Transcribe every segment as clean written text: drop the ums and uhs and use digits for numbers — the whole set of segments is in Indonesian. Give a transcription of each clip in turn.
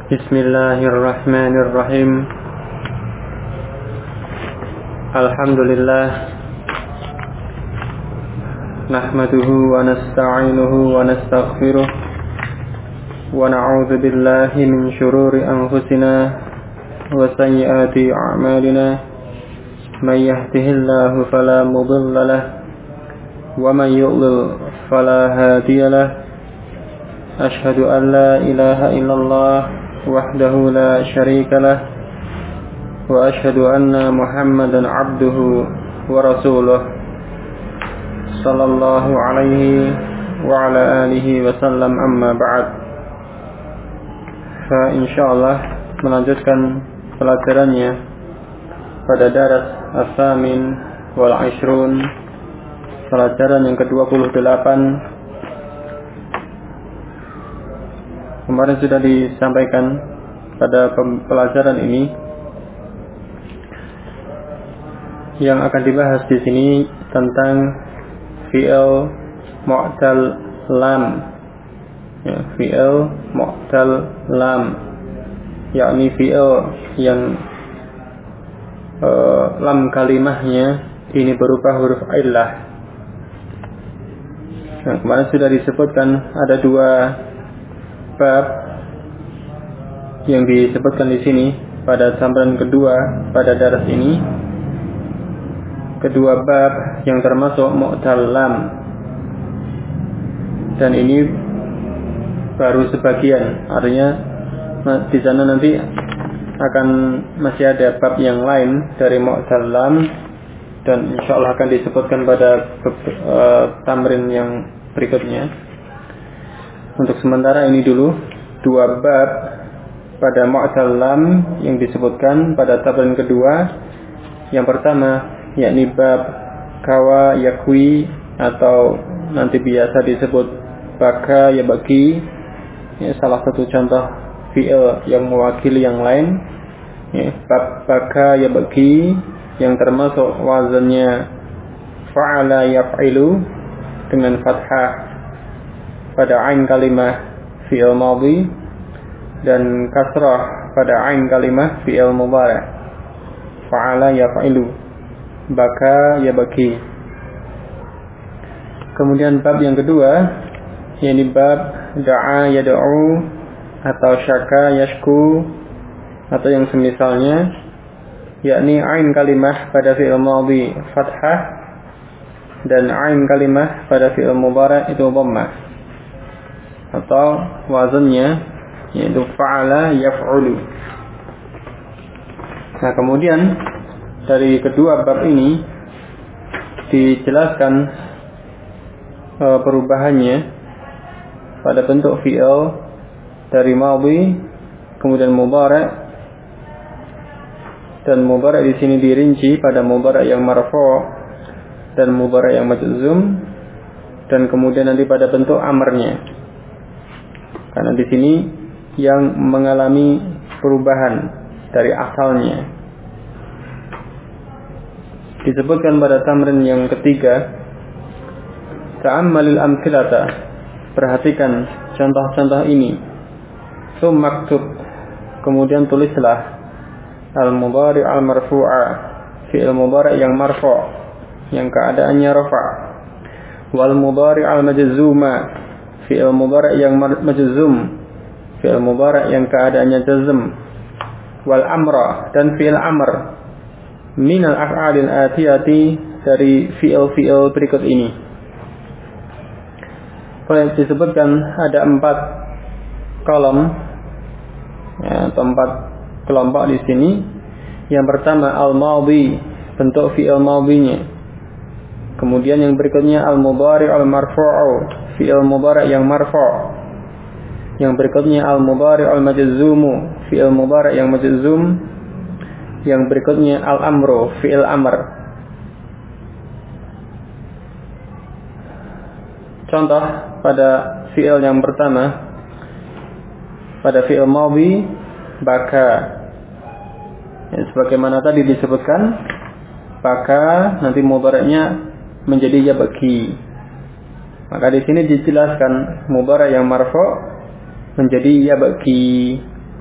Bismillahirrahmanirrahim. Alhamdulillah. Nahmaduhu wa nasta'inuhu wa nastaghfiruh. Wa na'udzu billahi min shururi anfusina wa sayyiati a'malina. May yahdihillahu fala mudilla lahu wa may yudlil fala hadiya lahu. Ashhadu an la ilaha illallah wahdahu la syarika lah wa ashhadu anna Muhammadan abduhu wa rasuluh sallallahu alaihi wa ala alihi wa sallam, amma ba'd. Insyaallah melanjutkan pelajarannya pada daras as-samin wal 20, pelajaran yang ke-28. Kemarin sudah disampaikan pada pelajaran ini yang akan dibahas di sini tentang fi'il mu'tal lam, ya, fi'il mu'tal lam, yakni fi'il yang lam kalimahnya ini berupa huruf illah. Nah, kemarin sudah disebutkan ada dua bab yang disebutkan di sini pada tambahan kedua pada daras ini. Kedua bab yang termasuk mu'tal lam, dan ini baru sebagian, artinya di sana nanti akan masih ada bab yang lain dari mu'tal lam, dan insyaallah akan disebutkan pada tamrin yang berikutnya. Untuk sementara ini dulu dua bab pada mu'tal lam yang disebutkan pada tamrin kedua. Yang pertama yakni bab kawa yakwi, atau nanti biasa disebut baka ya bagi, ya, salah satu contoh fi'il yang mewakili yang lain, ya, bab baka ya bagi yang termasuk wazannya fa'ala yaf'ilu dengan fathah pada ain kalimah fi'il madhi dan kasrah pada ain kalimah fi'il mudhari'. Fa'ala yaf'ilu, baka yabaki. Kemudian bab yang kedua yakni bab da'a yad'u atau syaka yashku atau yang semisalnya, yakni ain kalimah pada fi'il madhi fathah dan ain kalimah pada fi'il mudhari' itu dhammah, atau wazannya yaitu fa'ala yaf'ulu. Nah, kemudian dari kedua bab ini dijelaskan perubahannya pada bentuk fi'il dari madhi kemudian mudhari', dan mudhari' di sini dirinci pada mudhari' yang marfu' dan mudhari' yang majzum, dan kemudian nanti pada bentuk amrnya. Karena di sini yang mengalami perubahan dari asalnya. Disebutkan pada tamrin yang ketiga, ta'ammalil amthilata, perhatikan contoh-contoh ini. Maktub, kemudian tulislah al-mudhari' al-marfu'a, fi'il mudhari' yang marfu' yang keadaannya rafa', wal mudhari' al-majzuma, fi'il mudhari' yang majzum, fi'il mudhari' yang keadaannya jazm, wal amra, dan fi'il amr, minal af'alil atiyati, dari fi'il-fi'il berikut ini. Boleh disebutkan ada 4 kolom, ya, atau 4 kelompok di sini. Yang pertama al-madhi, bentuk fi'il madhinya. Kemudian yang berikutnya al-mudhari' al-marfu'u, fi'il mudhari' yang marfu'. Yang berikutnya al-mudhari' al-majzumu, fi'il mudhari' yang majzum. Yang berikutnya al-amru, fi'il amr. Contoh pada fi'il yang pertama, pada fi'il madhi baka, ya, sebagaimana tadi disebutkan, baka nanti mudhari'nya menjadi yabaki. Maka di sini dijelaskan mudhari' yang marfu' menjadi yabaki.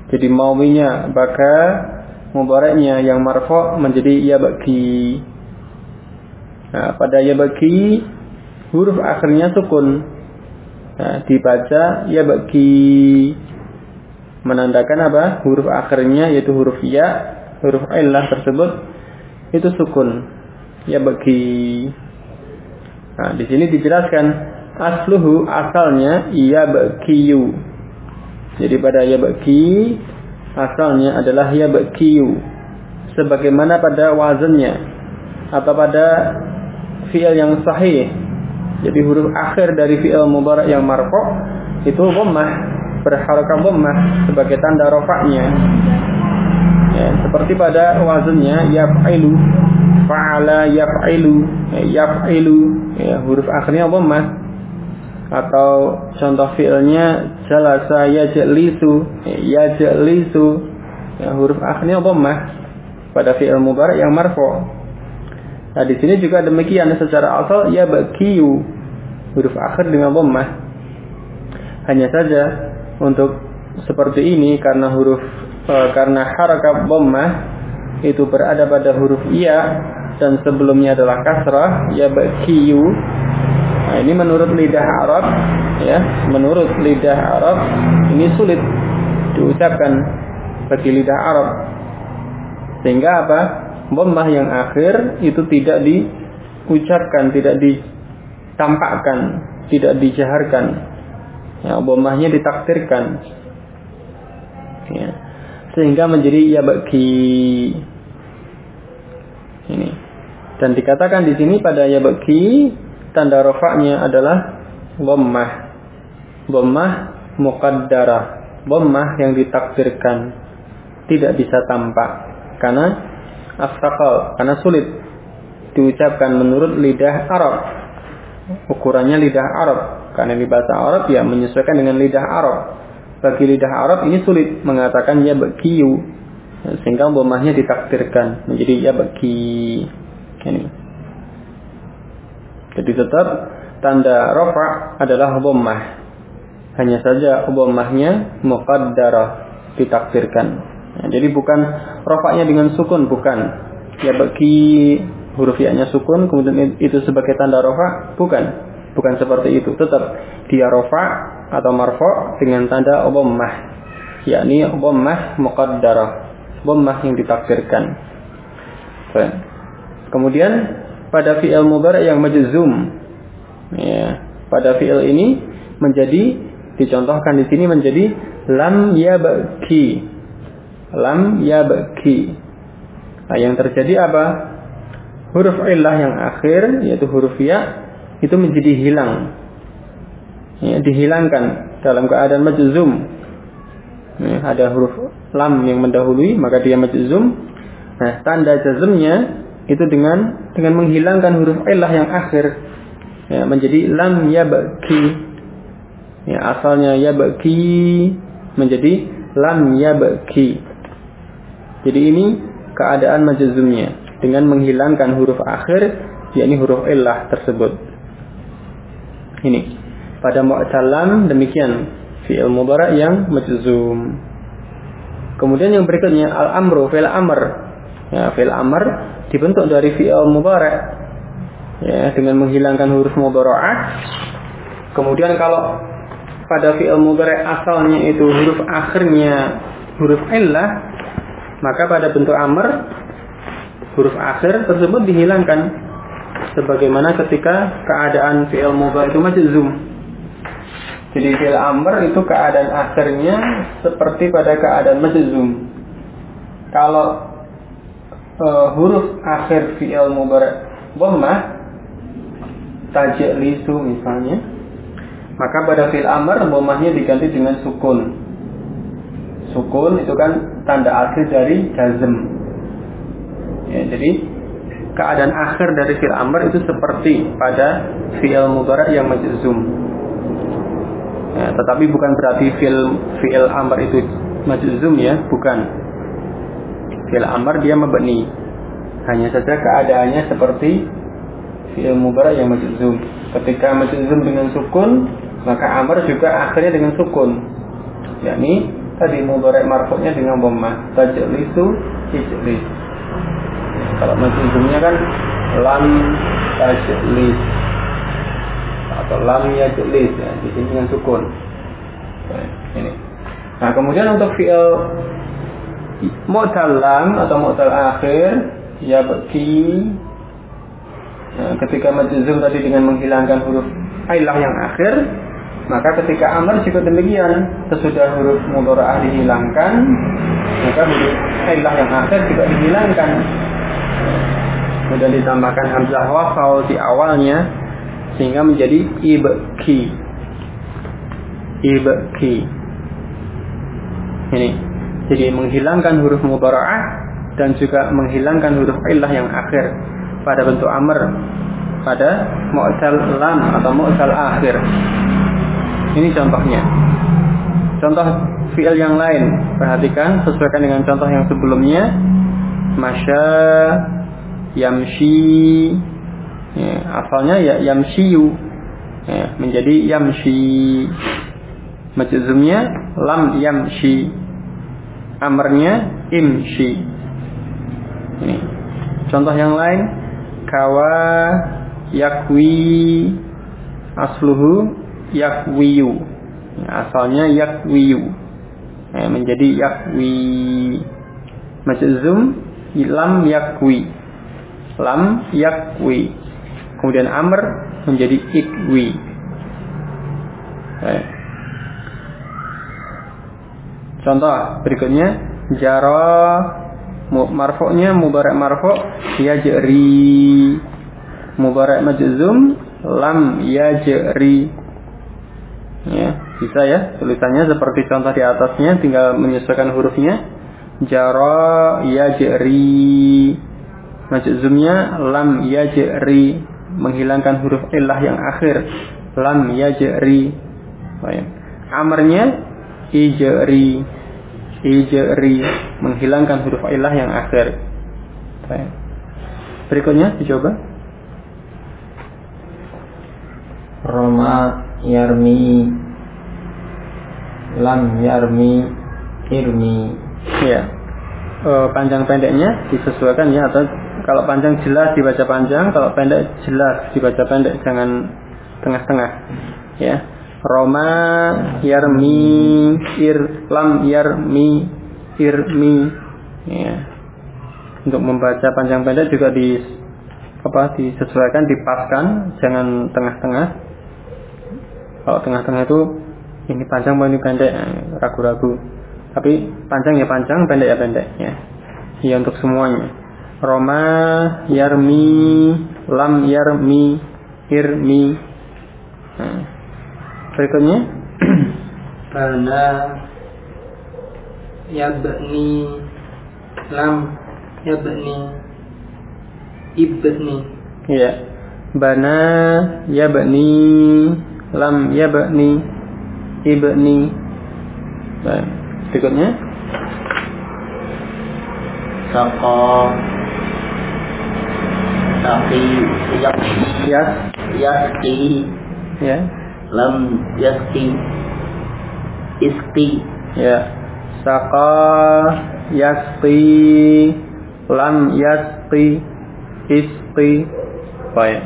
Jadi mawinya baka, mubaraknya yang marfu' menjadi yabki. Nah, pada yabki huruf akhirnya sukun. Nah, dibaca yabki, menandakan apa? Huruf akhirnya yaitu huruf ya, huruf illah tersebut itu sukun. Yabki. Nah, di sini dijelaskan asluhu, asalnya yabkiyu. Jadi pada yabki asalnya adalah yabkiyu, sebagaimana pada wazannya atau pada fi'il yang sahih. Jadi huruf akhir dari fi'il mudhari' yang marfu' itu dhammah, berharakat dhammah sebagai tanda rafa'nya. Ya, seperti pada wazannya yaf'ilu, fa'ala yaf'ilu, yaf'ilu, ya, huruf akhirnya dhammah. Atau contoh fi'ilnya jalasa yajlisu, yajlisu, ya, huruf akhirnya dhammah pada fi'il mudhari' yang marfu'. Nah, di sini juga demikian secara asal yabkiyu, huruf akhir dengan dhammah. Hanya saja untuk seperti ini karena karena harakat dhammah itu berada pada huruf ya dan sebelumnya adalah kasrah, yabkiyu. Nah, ini menurut lidah Arab, ya, menurut lidah Arab ini sulit diucapkan bagi lidah Arab. Sehingga apa? Dhammah yang akhir itu tidak diucapkan, tidak ditampakkan, tidak dijaharkan. Ya, dhammahnya ditakdirkan. Ya. Sehingga menjadi yabki. Ini. Dan dikatakan di sini pada yabki tanda rafa'nya adalah dhammah. Dhammah muqaddarah. Dhammah yang ditakdirkan. Tidak bisa tampak. Karena astaqal. Karena sulit diucapkan menurut lidah Arab. Ukurannya lidah Arab. Karena di bahasa Arab ya menyesuaikan dengan lidah Arab. Bagi lidah Arab ini sulit mengatakan yabkiyu. Sehingga dhammahnya ditakdirkan. Menjadi yabki. Ini. Jadi tetap tanda rafa' adalah dhammah. Hanya saja dhammahnya muqaddarah, ditakdirkan. Nah, jadi bukan rafa'nya dengan sukun, bukan. Ya bagi huruf ya-nya sukun kemudian itu sebagai tanda rafa', bukan. Bukan seperti itu. Tetap dia rafa' atau marfu' dengan tanda dhammah. Yakni dhammah muqaddarah, dhammah yang ditakdirkan. Baik. Kemudian pada fi'il mudhari' yang majzum, ya, pada fi'il ini menjadi dicontohkan di sini menjadi lam yabki, lam yabki. Nah, yang terjadi apa? Huruf illah yang akhir yaitu huruf ya itu menjadi hilang, ya, dihilangkan dalam keadaan majzum. Ya, ada huruf lam yang mendahului maka dia majzum. Nah, tanda jazmnya itu dengan menghilangkan huruf illah yang akhir, ya, menjadi lam yabki. Ya, asalnya yabki menjadi lam yabki. Jadi ini keadaan majzumnya dengan menghilangkan huruf akhir, yakni huruf illah tersebut. Ini pada mu'tallam demikian fi'il mudhari' yang majzum. Kemudian yang berikutnya al-amru, fi'il amr. Ya, fi'il amr dibentuk dari fi'il mudhari', ya, dengan menghilangkan huruf mudhara'ah. Kemudian kalau pada fi'il mudhari' asalnya itu huruf akhirnya huruf illah, maka pada bentuk amr huruf akhir tersebut dihilangkan sebagaimana ketika keadaan fi'il mudhari' itu majzum. Jadi fi'il amr itu keadaan akhirnya seperti pada keadaan majzum. Kalau huruf akhir fi'il mudhari' dhammah, tajlisu misalnya, maka pada fi'il amr dhammahnya diganti dengan sukun. Sukun itu kan tanda akhir dari jazm. Ya, jadi keadaan akhir dari fi'il amr itu seperti pada fi'il mudhari' yang majzum. Ya, tetapi bukan berarti fi'il amr itu majzum, ya, bukan. Fi'il amr dia mabni. Hanya saja keadaannya seperti fi'il mudhari' yang majzum. Ketika majzum dengan sukun, maka amr juga akhirnya dengan sukun. Yakni tadi mudhari' marfu'nya dengan dhammah, tajlisu, ijlis. Kalau majzumnya kan lam tajlis atau lam yajlis, ya, di sini dengan sukun. Ini. Nah, kemudian untuk fi'il mu'tal lam atau mu'tal akhir, yabki, nah, ketika majzum tadi dengan menghilangkan huruf illah yang akhir, maka ketika amr juga demikian, sesudah huruf mudhara'ah dihilangkan, maka huruf illah yang akhir juga dihilangkan. Kemudian ditambahkan hamzah wasal di awalnya sehingga menjadi ibki. Ibki. Ini. Jadi menghilangkan huruf mudhara'ah dan juga menghilangkan huruf illah yang akhir pada bentuk amr pada mu'tal lam atau mu'tal akhir. Ini contohnya. Contoh fi'il yang lain, perhatikan sesuaikan dengan contoh yang sebelumnya. Masya, yamshi, ya, asalnya ya yamshiyu, ya, menjadi yamshi. Majzumnya lam yamshi, amrnya imshi. Ini. Contoh yang lain, kawa yakwi, asluhu yakwiyu, asalnya yakwiyu, ya, menjadi yakwi. Majzum lam yakwi, lam yakwi, kemudian amr menjadi ikwi. Ya. Contoh berikutnya, jara, marfu'nya mudhari' marfu' yajri, mudhari' majzum lam yajri. Ya, bisa ya tulisannya seperti contoh di atasnya, tinggal menyesuaikan hurufnya. Jara yajri, majzumnya lam yajri, menghilangkan huruf illah yang akhir, lam yajri. Baik. Amrnya ijri, ijri, menghilangkan huruf illah yang akhir. Baik. Berikutnya dicoba. Roma yarmi, lam yarmi, irmi. Ya, panjang pendeknya disesuaikan ya, atau kalau panjang jelas dibaca panjang, kalau pendek jelas dibaca pendek, jangan tengah-tengah. Ya, Roma yarmi, lam yarmi, irmi. Ya, untuk membaca panjang pendek juga disesuaikan, dipaskan, jangan tengah-tengah. Kalau tengah-tengah itu ini panjang ini pendek, ragu-ragu. Tapi panjang ya panjang, pendek ya pendek, ya. Ya untuk semuanya. Roma yarmi, lam yarmi, irmi. Nah, berikutnya bana yabni, lam yabni, ibni. Ya. Bana yabni, lam yabni, ibni. Baik. Berikutnya saqa, taqi, yasqi, ya, lam yasqi, isqi. Ya, saqa, yasqi, lam yasqi, isqi. Baik.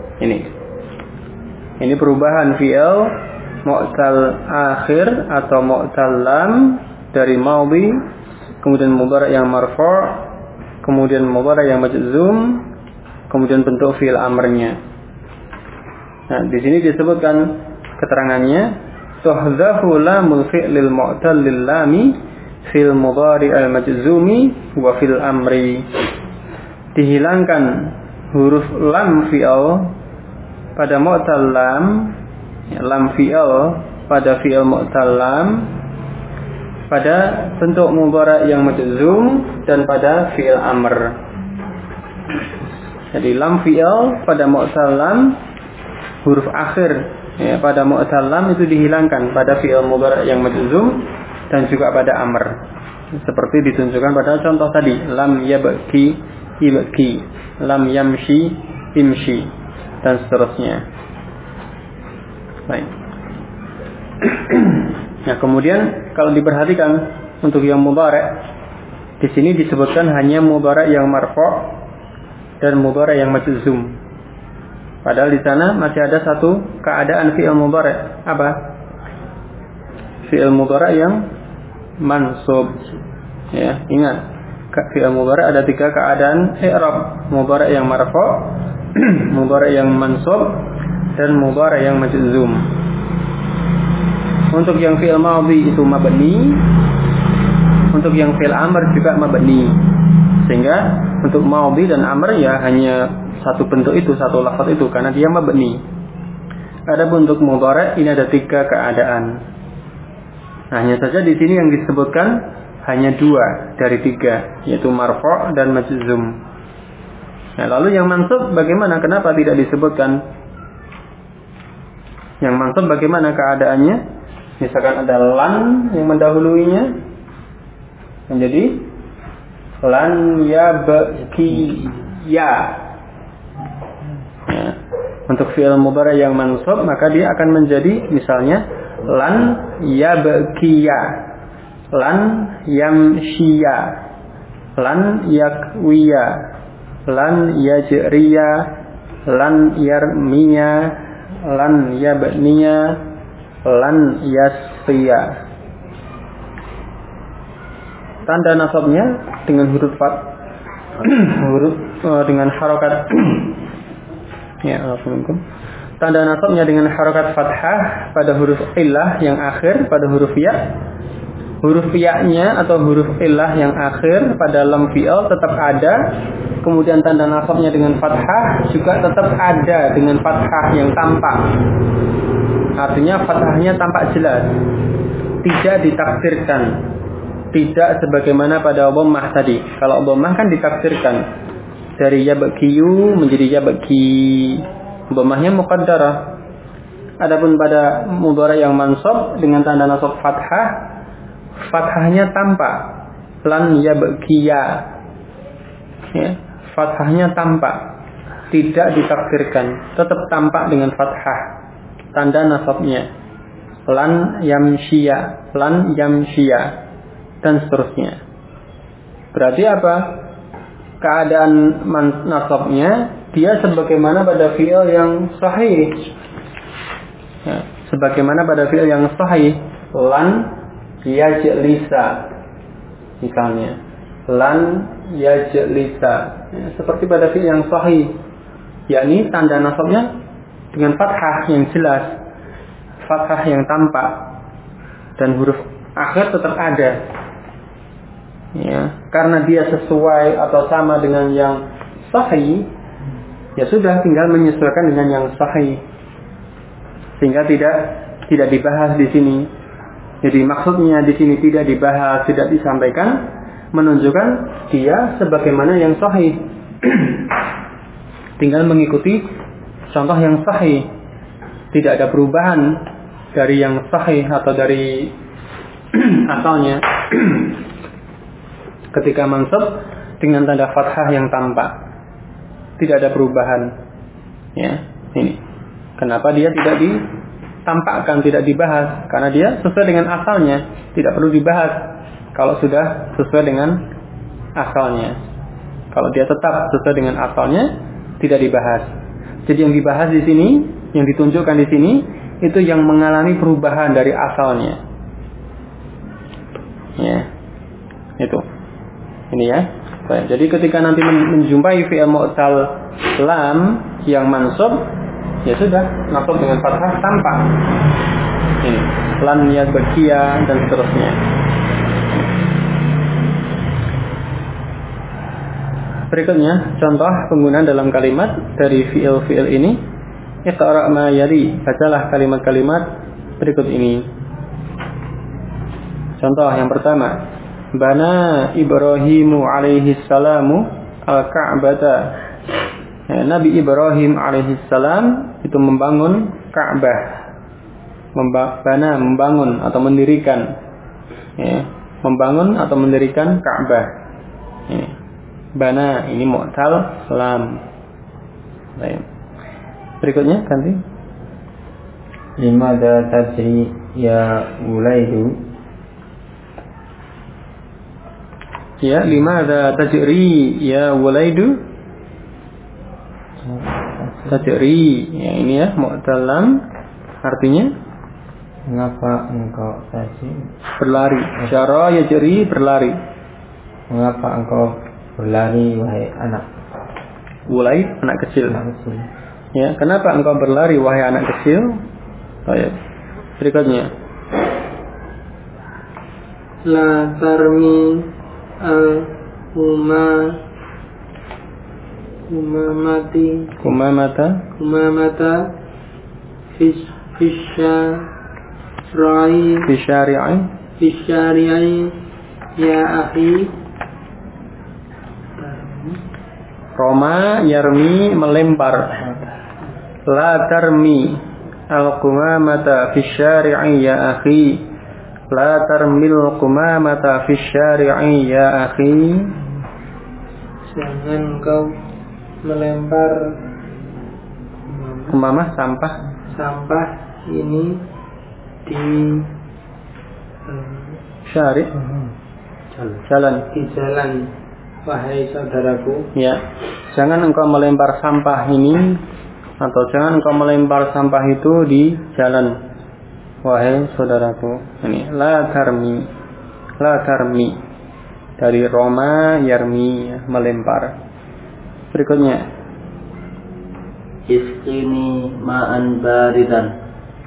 Ini perubahan fi'il mu'tal akhir atau mu'tal lam dari madhi, kemudian mudhari' yang marfu', kemudian mudhari' yang majzum, kemudian bentuk fi'il amrnya. Nah, di sini disebutkan keterangannya, tuhzafu lamul fi'lil mu'tal lil lami fil mudhari' al majzumi wa fil amri. Dihilangkan huruf lam fi'il pada mu'tal lam, lam fi'il pada fi'il mu'tal lam, pada bentuk mudhari' yang majzum dan pada fi'il amr. Jadi lam fi'il pada mu'tal lam, huruf akhir ya, pada mu'tal lam itu dihilangkan pada fi'il mudhari' yang majzum dan juga pada amr. Seperti ditunjukkan pada contoh tadi, lam yabki, ibki, lam yamshi, imshi, dan seterusnya. Baik. Nah, kemudian kalau diperhatikan untuk yang mudhari' di sini disebutkan hanya mudhari' yang marfu' dan mudhari' yang majzum. Padahal di sana masih ada satu keadaan fi'il mudhari'. Apa? Fi'il mudhari' yang mansub. Ya, ingat. Fi'il mudhari' ada 3 keadaan i'rab. Mudhari' yang marfu', mudhari' yang mansub, dan mudhari' yang majzum. Untuk yang fi'il madhi itu mabni, untuk yang fi'il amr juga mabni. Sehingga untuk madhi dan amr ya hanya satu bentuk itu, satu lafaz itu, karena dia mabni. Adapun untuk mudhari' ini ada 3 keadaan. Nah, hanya saja di sini yang disebutkan hanya 2 dari 3, yaitu marfu' dan majzum. Nah, lalu yang mansub bagaimana? Kenapa tidak disebutkan? Yang mansub bagaimana keadaannya? Misalkan ada lan yang mendahuluinya, menjadi lan yabkiya. Ya. Untuk fi'il mudhari' yang mansub maka dia akan menjadi misalnya lan yabkiya, lan yamshiya, lan yakwiya, lan yajriya, lan yarmiya, lan yabniya, lan yasqiya. Tanda nasabnya dengan huruf dengan harokat ya, Assalamualaikum. Tanda nasabnya dengan harokat fathah pada huruf illah yang akhir pada huruf ya. Huruf ya-nya atau huruf illah yang akhir pada lam fi'il tetap ada. Kemudian tanda nasabnya dengan fathah juga tetap ada dengan fathah yang tampak. Artinya fathahnya tampak jelas, tidak ditakdirkan, tidak sebagaimana pada dhammah tadi. Kalau dhammah kan ditakdirkan dari yabkiyu menjadi yabki, dhammahnya muqaddarah. Adapun pada mudhari' yang mansub dengan tanda nasab fathah, fathahnya tampak, lan yabkiya, ya, fathahnya tampak, tidak ditakdirkan, tetap tampak dengan fathah. Tanda nasabnya lan yamshiya, lan yamshiya, dan seterusnya. Berarti apa? Keadaan nasabnya dia sebagaimana pada fi'il yang sahih. Ya, sebagaimana pada fi'il yang sahih, lan yajlisa misalnya, lan yajlisa, ya, seperti pada fi'il yang sahih, yakni tanda nasabnya dengan fathah yang jelas, fathah yang tampak, dan huruf akhir tetap ada. Ya, karena dia sesuai atau sama dengan yang sahih, ya sudah tinggal menyesuaikan dengan yang sahih, sehingga tidak dibahas di sini. Jadi maksudnya di sini tidak dibahas, tidak disampaikan, menunjukkan dia sebagaimana yang sahih. Tinggal mengikuti contoh yang sahih, tidak ada perubahan dari yang sahih atau dari asalnya. Ketika mansub dengan tanda fathah yang tampak, tidak ada perubahan. Ya, ini. Kenapa dia tidak ditampakkan, tidak dibahas? Karena dia sesuai dengan asalnya, tidak perlu dibahas. Kalau sudah sesuai dengan asalnya, kalau dia tetap sesuai dengan asalnya, tidak dibahas. Jadi yang dibahas di sini, yang ditunjukkan di sini, itu yang mengalami perubahan dari asalnya. Ya, itu. Ini ya. Baik, jadi ketika nanti menjumpai fi'il mu'tal lam yang mansub, ya sudah, nasab dengan fathah tampak. Ini, lan yabkiya dan seterusnya. Berikutnya, contoh penggunaan dalam kalimat dari fi'il ini. Iqra' ma yali, bacalah kalimat-kalimat berikut ini. Contoh yang pertama, bana Ibrahimu alaihi salamu al-Ka'bata. Ya, Nabi Ibrahim alaihi salam itu membangun Ka'bah. Membangun atau mendirikan. Ya, membangun atau mendirikan Ka'bah. Ya. Bana ini mu'tal lam. Baik. Berikutnya ganti. Limadza tajri ya ulaidu. Ya, limadza tajri ya walaidu? Tajri, ya ini ya mu'tal lam, artinya mengapa engkau tajri? Berlari. Syara yajri, berlari. Mengapa engkau berlari wahai anak? Walaid, anak kecil. Anak kecil. Ya, kenapa engkau berlari wahai anak kecil? Baik. Berikutnya. La tarmi kumamata fisyari'i ya akhi. Roma yarmi, melempar. La tarmi al-qumamata fisyari'i ya akhi. La tarmil qumamata fisyari'i ya akhi. Jangan kau melempar Qumamah, sampah ini di syari' jalan. Di jalan, wahai saudaraku. Ya, jangan engkau melempar sampah ini, atau jangan engkau melempar sampah itu di jalan, wahai saudaraku. Ini la tarmi dari Roma yarmi, melempar. Berikutnya, Isqini ma'an baridan.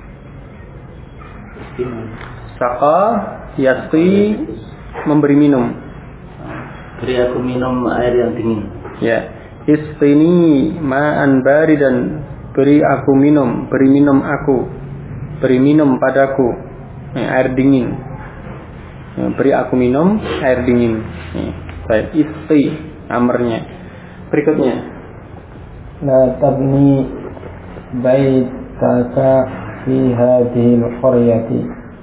saqa yasqi, memberi minum. Beri aku minum air yang dingin. Ya, isqini ma'an baridan, beri aku minum, beri minum aku, beri minum padaku, air dingin. Beri aku minum air dingin. Baik, isqi amarnya. Berikutnya, La tabni baitaka fi hadhil qaryati.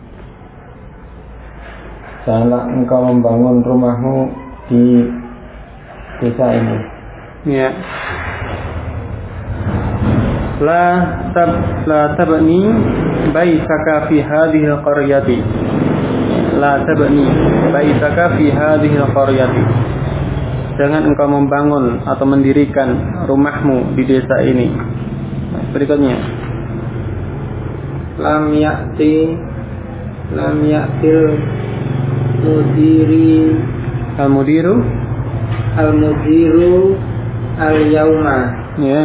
Janganlah engkau membangun rumahmu di desa ini. ya. La tabni baitaka fi hadhil qaryati. La tabni baitaka fi hadhil qaryati. Jangan engkau membangun atau mendirikan rumahmu di desa ini. Berikutnya, Lam ya'til al-mudiru al-yauma. ya,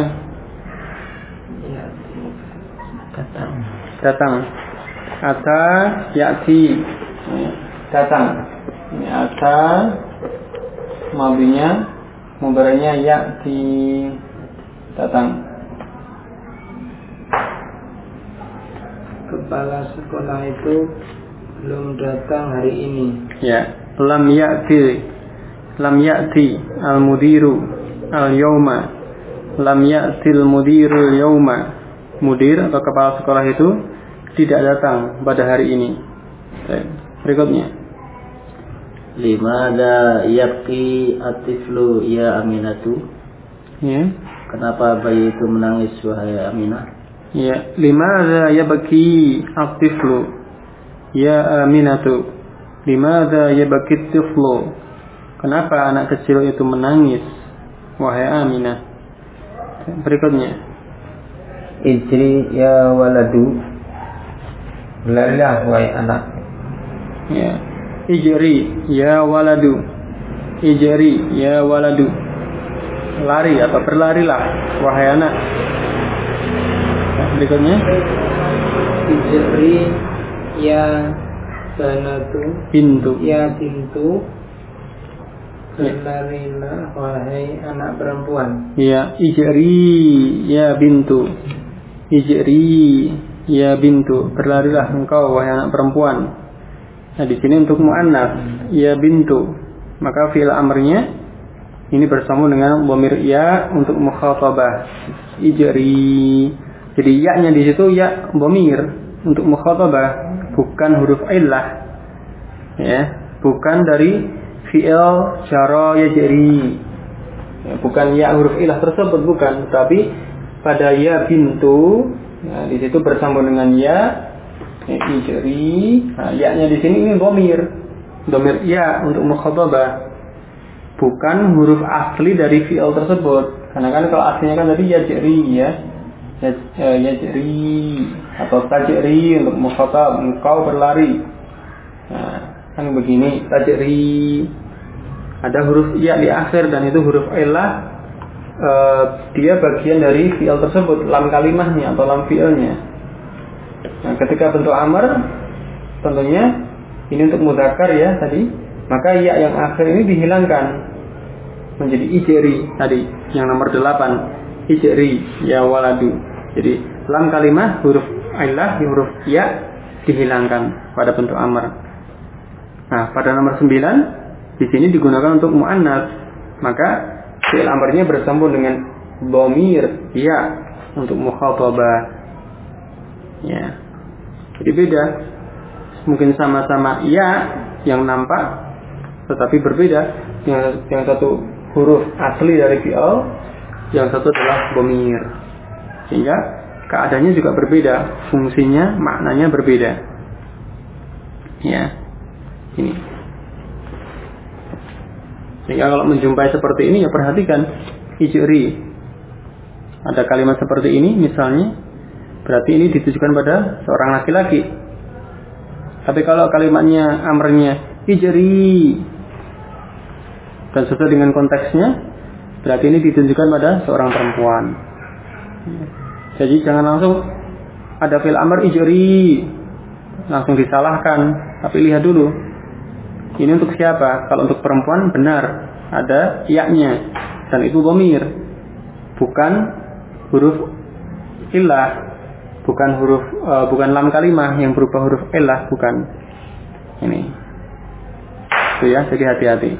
datang. Ata ya'ti, datang. Ini ata madinya, mudhari'nya ya'ti, datang. Kepala sekolah itu belum datang hari ini. Ya, lam ya'ti al-mudiru al-yawma. Lam ya'ti al-mudiru al-yawma. Mudir atau kepala sekolah itu tidak datang pada hari ini. Berikutnya, Limada yabki atiflu ya Aminatu. ya. Kenapa bayi itu menangis wahai Aminah? Ya, limadza yabki at-tiflu ya Aminatu. Limadza yabki at-tiflu? Kenapa anak kecil itu menangis wahai Aminah? Berikutnya, Ijri ya waladu. Berlarilah wahai anak. ya. Ijri ya waladu. Ijri ya waladu. Lari atau berlarilah wahai anak. Berikutnya, Ijri ya banatu. pintu. Ya pintu. Berlarilah wahai anak perempuan. Ya, ijri ya bintu. Ijri ya bintu. Berlarilah engkau wahai anak perempuan. Nah, di sini untuk muannas ya bintu. Maka fi'il amrnya ini bersambung dengan dhamir ya untuk mukhatabah. Ijri. Jadi ya-nya di situ ya dhamir untuk mukhatabah, bukan huruf illah. Ya, bukan dari fi'il jara yajri. Ya, bukan ya huruf ilah tersebut, bukan, tapi pada ya bintu, ya, di situ bersambung dengan ya ijri. Nah, ya-nya di sini ini dhamir ya untuk mukhatabah, bukan huruf asli dari fi'il tersebut. Karena kan kalau aslinya kan tadi yajri ya, yajri atau tajri untuk mukhatab, engkau berlari. Nah, kan begini, tajri ada huruf ya di akhir dan itu huruf illah. Dia bagian dari fi'il tersebut, lam kalimahnya atau lam fi'ilnya. Nah, ketika bentuk amr, tentunya ini untuk mudzakkar ya tadi, maka ya yang akhir ini dihilangkan menjadi ijri tadi, yang nomor 8, ijri ya waladu. Jadi lam kalimah huruf illah, huruf ya dihilangkan pada bentuk amr. Nah, pada nomor 9 di sini digunakan untuk muannats, maka fi'il amrnya bersambung dengan dhamir ya untuk mukhatabah. Ya, jadi beda. Mungkin sama-sama ya yang nampak, tetapi berbeda. Yang satu huruf asli dari fi'il, yang satu adalah dhamir. Sehingga keadaannya juga berbeda, fungsinya, maknanya berbeda. Ya, ini. Sehingga kalau menjumpai seperti ini ya perhatikan ijri. Ada kalimat seperti ini misalnya, berarti ini ditujukan pada seorang laki-laki. Tapi kalau kalimatnya amrnya ijri dan sesuai dengan konteksnya, berarti ini ditujukan pada seorang perempuan. Jadi jangan langsung ada fi'il amr ijri langsung disalahkan, tapi lihat dulu ini untuk siapa. Kalau untuk perempuan benar ada ya-nya dan itu dhamir, bukan huruf illah. Bukan lam kalimah yang berupa huruf illah, bukan. Ini. Itu ya, jadi hati-hati.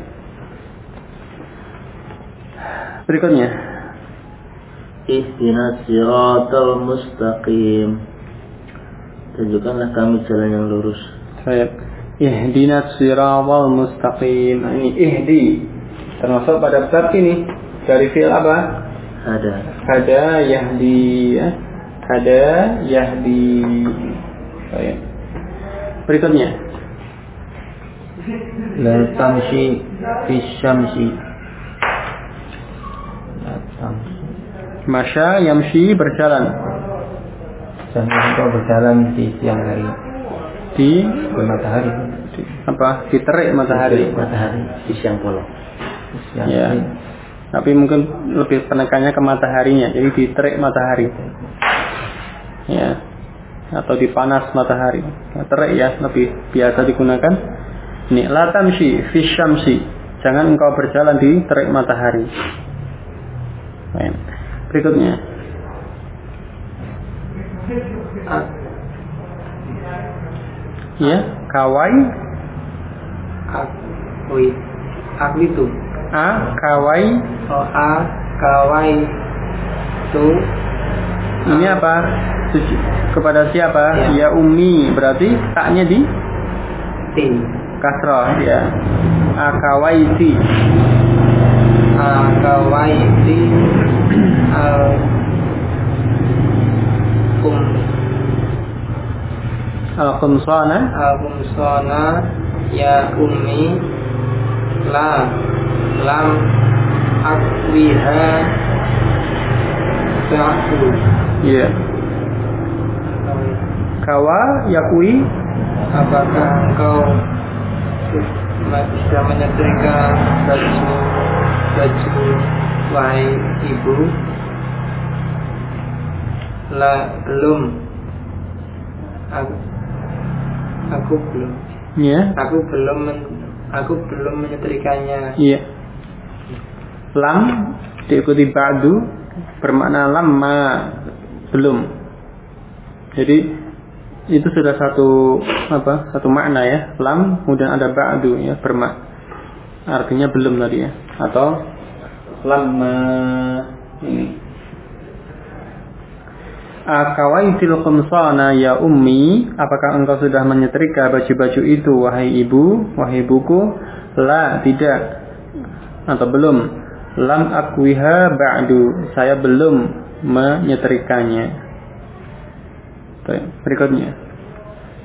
Berikutnya. Ihdinas siratal mustaqim. Tunjukkanlah kami jalan yang lurus. Baik. Ihdinas siratal mustaqim. Nah, ini ihdi termasuk pada bab ini dari fi'il apa? Hada yahdi ya. Hada yahdi. Baik. Berikutnya. La tamshi fi syamsi. Masya yamshi berjalan. Jangan kau berjalan di siang hari. Di matahari. Di terik matahari. Di siang bolong. Ya. Tapi mungkin lebih penekannya ke mataharinya. Jadi di terik matahari. Ya. Atau di panas matahari. Nah, terik ya lebih biasa digunakan. Ini la tamshi fi syamsi. Jangan engkau berjalan di terik matahari. Baik. Berikutnya. Ya, kawai. Itu. Kawai. Kawai. Itu. Ini apa? Kepada siapa? Ya ummi. Berarti taknya di kasrah ya. Akawaiti. Al-Qumsana ya ummi lam akwiha ba'du. Iya. Kawa yakui, apakah engkau bisa menyetrika baju wahai ibu? Belum. Aku belum. Ya. Aku belum menyetrikanya. Iya. Lam diikuti ba'du bermakna lama, belum. Jadi itu sudah satu makna ya. Lam kemudian ada ba'du ya, artinya belum tadi ya. Atau lama ini. Akawaitil qumsana ya ummi, apakah engkau sudah menyetrika baju-baju itu wahai ibu, wahai ibuku? La, tidak. Atau belum. Lam akwiha ba'du, saya belum menyetrikanya. Berikutnya.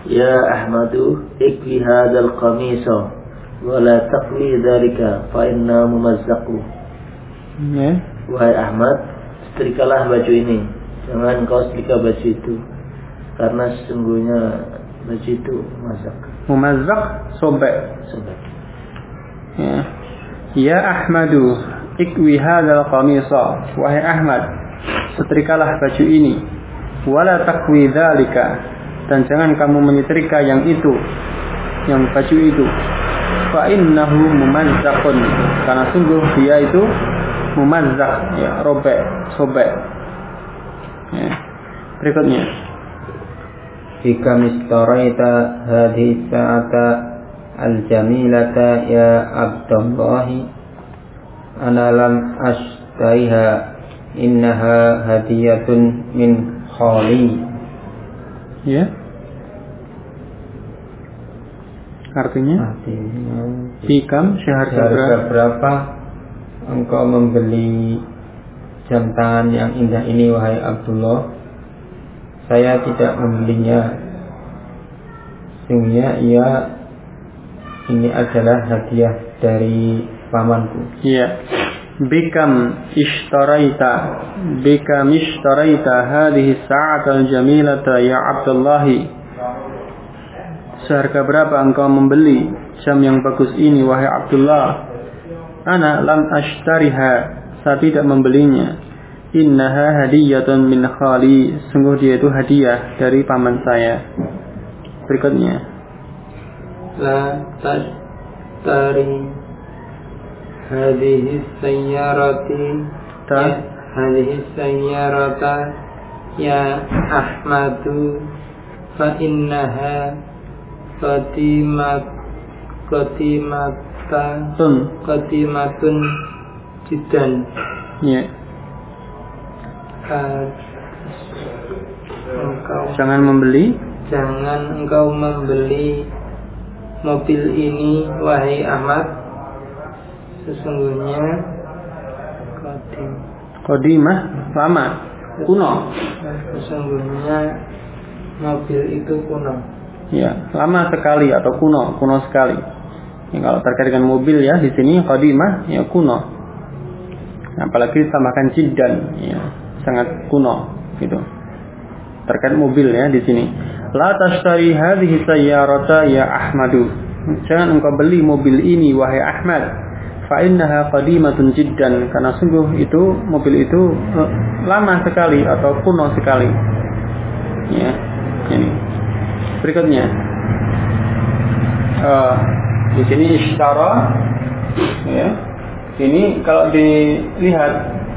Ya Ahmadu ikwi hadzal qamisa wa la taqli dzalika fa inna mumazzaqu. Wahai Ahmad, setrikalah baju ini, jangan kau setrika baju itu, karena sesungguhnya baju itu mazzaq. Mumazzaq sobek. Ya Ahmadu ikwi hadzal qamisa, wahai Ahmad, setrikalah baju ini, wala taqwi dzalika, dan jangan kamu menyetrika yang itu, yang baju itu. Fa innahu mumazzaqun, karena sungguh dia itu mumazzaq, ya, robek, sobek. Ya. Berikutnya. Jika mistaraita hadhihi sa'ata al-jamilata ya Abdullah, ana lam ashtaiha, innaha hadiyatun min khali. Ya. Artinya Bikam seharga berapa engkau membeli jam tangan yang indah ini wahai Abdullah? Saya tidak membelinya, sehingga ini adalah hadiah dari pamanku. Ya. Bikam ishtaraita hadhihi sa'ata al-jamilata ya Abdullah, seharga berapa engkau membeli jam yang bagus ini wahai Abdullah? Ana lam ashtariha, saya tidak membelinya. Innaha hadiyatun min khali, sungguh dia itu hadiah dari paman saya. Berikutnya. La tashtari hadhihi sayyarata ya Ahmadu fa innaha qadimatun jiddan. Ya. Jangan engkau membeli mobil ini wahai Ahmad, sesungguhnya qadimah, lama, kuno. Sesungguhnya mobil itu kuno. Ya, lama sekali atau kuno sekali. Ya, kalau terkait dengan mobil ya di sini qadimah, ya kuno. Apalagi tambahkan jiddan, ya sangat kuno gitu. Terkait mobil ya di sini. La tashtari hadhihi sayyarata ya Ahmadu. Jangan engkau beli mobil ini wahai Ahmad. Fa innaha qadimatun jiddan, karena sungguh itu mobil itu lama sekali atau kuno sekali. Ya, ini. Berikutnya. Di sini ishtara, ya. Ini kalau dilihat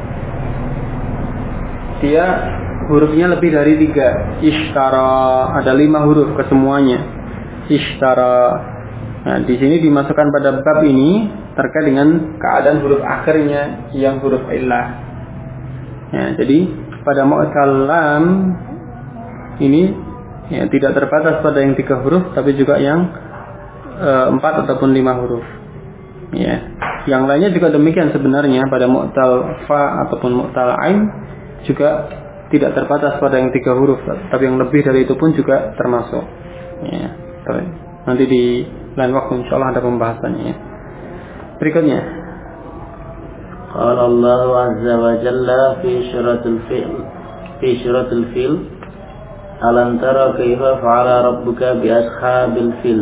dia hurufnya lebih dari 3. Ishtara ada 5 huruf kesemuanya. Ishtara. Nah, di sini dimasukkan pada bab ini terkait dengan keadaan huruf akhirnya yang huruf illah. Ya, jadi pada mu'tal lam ini ya, tidak terbatas pada yang 3 huruf, tapi juga yang 4 ataupun 5 huruf. Ya, yang lainnya juga demikian sebenarnya pada mu'tal fa ataupun mu'tal ain juga tidak terbatas pada yang 3 huruf, tapi yang lebih dari itu pun juga termasuk. Ya, nanti di lain waktu insyaallah ada pembahasannya. Ya. Berikutnya. Qala Allah azza wa jalla fi syuratul fil alam tara kaifa fa'ala rabbuka bi ashabil fil.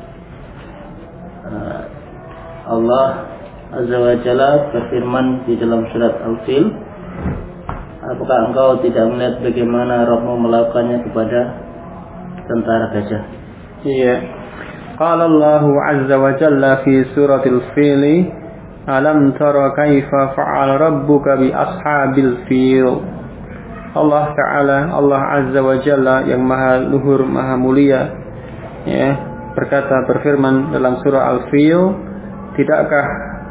Allah azza wa jalla berfirman di dalam surat Al-Fil, apakah engkau tidak melihat bagaimana Rabbmu melakukannya kepada tentara gajah? Iya. Qala Allah azza wa jalla fi suratil fil alam tara kaifa fa'ala rabbuka bi ashabil fil. Allah Ta'ala, Allah azza wa jalla yang maha luhur maha mulia, ya, berfirman dalam surah Al-Fil, tidakkah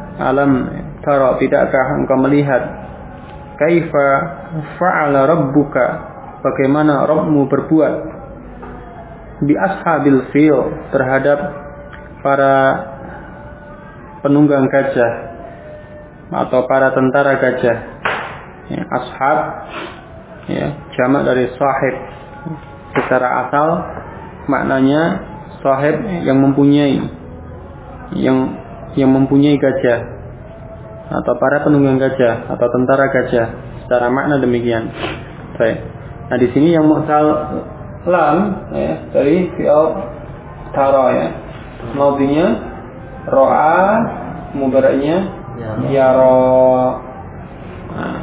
engkau melihat kaifa fa'ala rabbuka, bagaimana Rabbmu berbuat bi ashabil fil, terhadap para penunggang gajah atau para tentara gajah. Ya, ashab ya, jamak dari sahib. Secara asal maknanya sahib yang mempunyai, yang mempunyai gajah, atau para penunggang gajah, atau tentara gajah. Secara makna demikian. Baik. Nah di sini yang mu'tal lam ya, dari fi'il tara ya. Maudinya ro'a, mudhari'nya yara. Nah.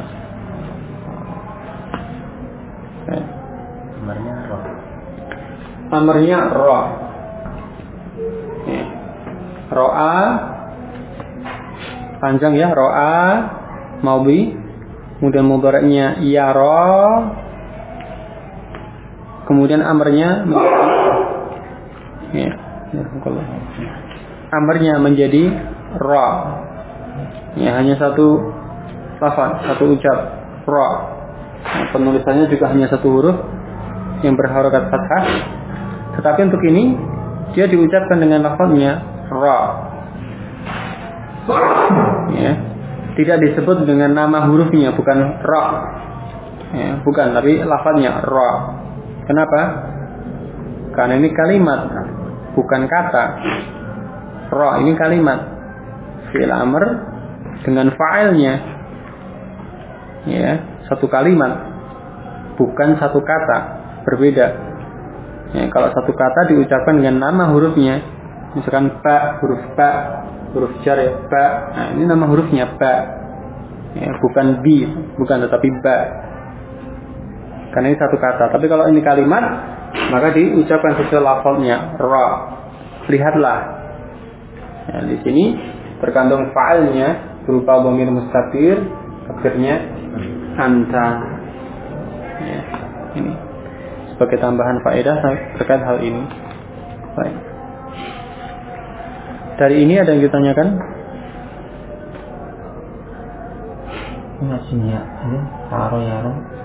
Amarnya ra. Ya. Ro'a panjang ya, ro'a maudhi, kemudian mudhari'nya yara, kemudian amarnya ya, amarnya menjadi ra. Ya, hanya satu lafaz, satu ucap ra. Nah, penulisannya juga hanya satu huruf yang berharokat fathah. Tetapi untuk ini dia diucapkan dengan lafaznya ra. Ya, tidak disebut dengan nama hurufnya, bukan ra. Ya, bukan, tapi lafaznya ra. Kenapa? Karena ini kalimat, bukan kata. Ra ini kalimat, fi'il amr dengan fa'ilnya. Ya, satu kalimat, bukan satu kata, berbeda. Ya, kalau satu kata diucapkan dengan nama hurufnya, misalkan ba, huruf jar ya, ba. Nah, ini nama hurufnya ba. Ya, bukan bi, bukan, tetapi ba. Karena ini satu kata. Tapi kalau ini kalimat, maka diucapkan sesuai lafaznya ra. Lihatlah. Ya, di sini terkandung fa'ilnya berupa dhamir mustatir, akhirnya anta. Ya, ini sebagai tambahan faedah terkait hal ini. Baik. Dari ini ada yang ditanyakan? Ini ya, ini taro ya.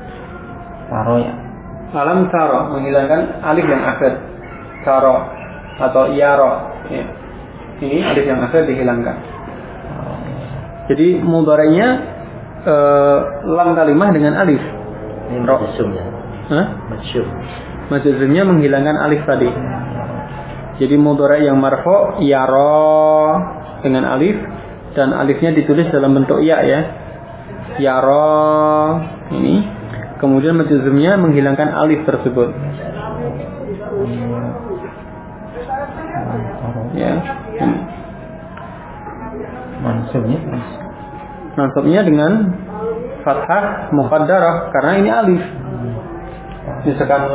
Alam taro menghilangkan alif yang akhir. Taro atau yaro. Ya. Ini alif yang akhir dihilangkan. Jadi mudhari'nya lam kalimah dengan alif. Ini majzum ya. Majzumnya menghilangkan alif tadi. Jadi mudhari' yang marfu' yara dengan alif, dan alifnya ditulis dalam bentuk ya ya. Yara ini. Kemudian majzumnya menghilangkan alif tersebut. Ya. Mansubnya dengan fathah muqaddarah karena ini alif. Misalkan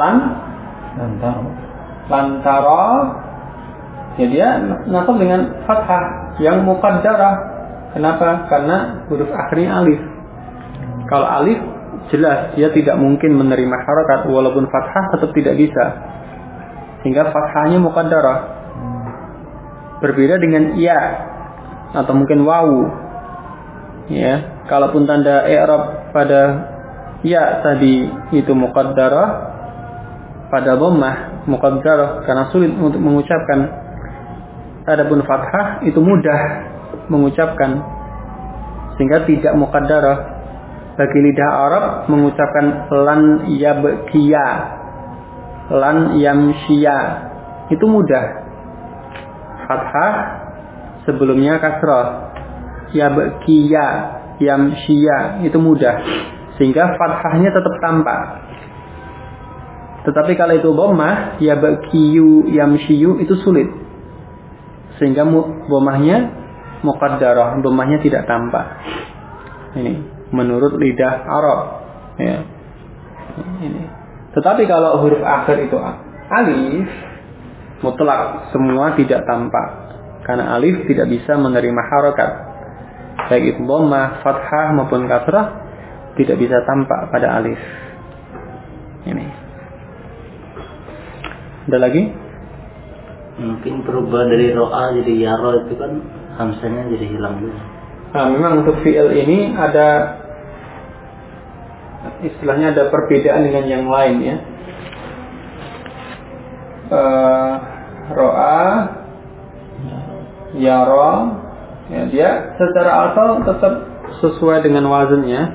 lantara, ya dia nasab dengan fathah yang muqaddarah. Kenapa? Karena huruf akhirnya alif. Kalau alif jelas dia tidak mungkin menerima harakat, walaupun fathah tetap tidak bisa. Sehingga fathahnya muqaddarah. Berbeda dengan ya atau mungkin wawu. Ya, kalaupun tanda i'rab pada ya tadi itu muqaddarah, pada dhammah muqaddarah karena sulit untuk mengucapkan. Adapun fathah itu mudah mengucapkan sehingga tidak muqaddarah. Bagi lidah Arab mengucapkan lan yabkiya, lan yamshiya itu mudah. Fathah sebelumnya kasrah, yabkiya, yamshiya itu mudah, sehingga fathahnya tetap tampak. Tetapi kalau itu dhammah, yabkiyu, yamshiyu itu sulit, sehingga dhammahnya muqaddarah, dhammahnya tidak tampak. Ini menurut lidah Arab, ya. Ini. Tetapi kalau huruf akhir itu alif, mutlak semua tidak tampak, karena alif tidak bisa menerima harokat, baik itu dhammah, fathah maupun kasrah tidak bisa tampak pada alif. Ini. Ada lagi? Mungkin perubahan dari ro'a jadi yaro itu kan hamzahnya jadi hilang dulu. Nah, memang untuk fi'il ini ada istilahnya ada perbedaan dengan yang lain ya. Ro'a, yara, ya, dia secara asal tetap sesuai dengan wazannya.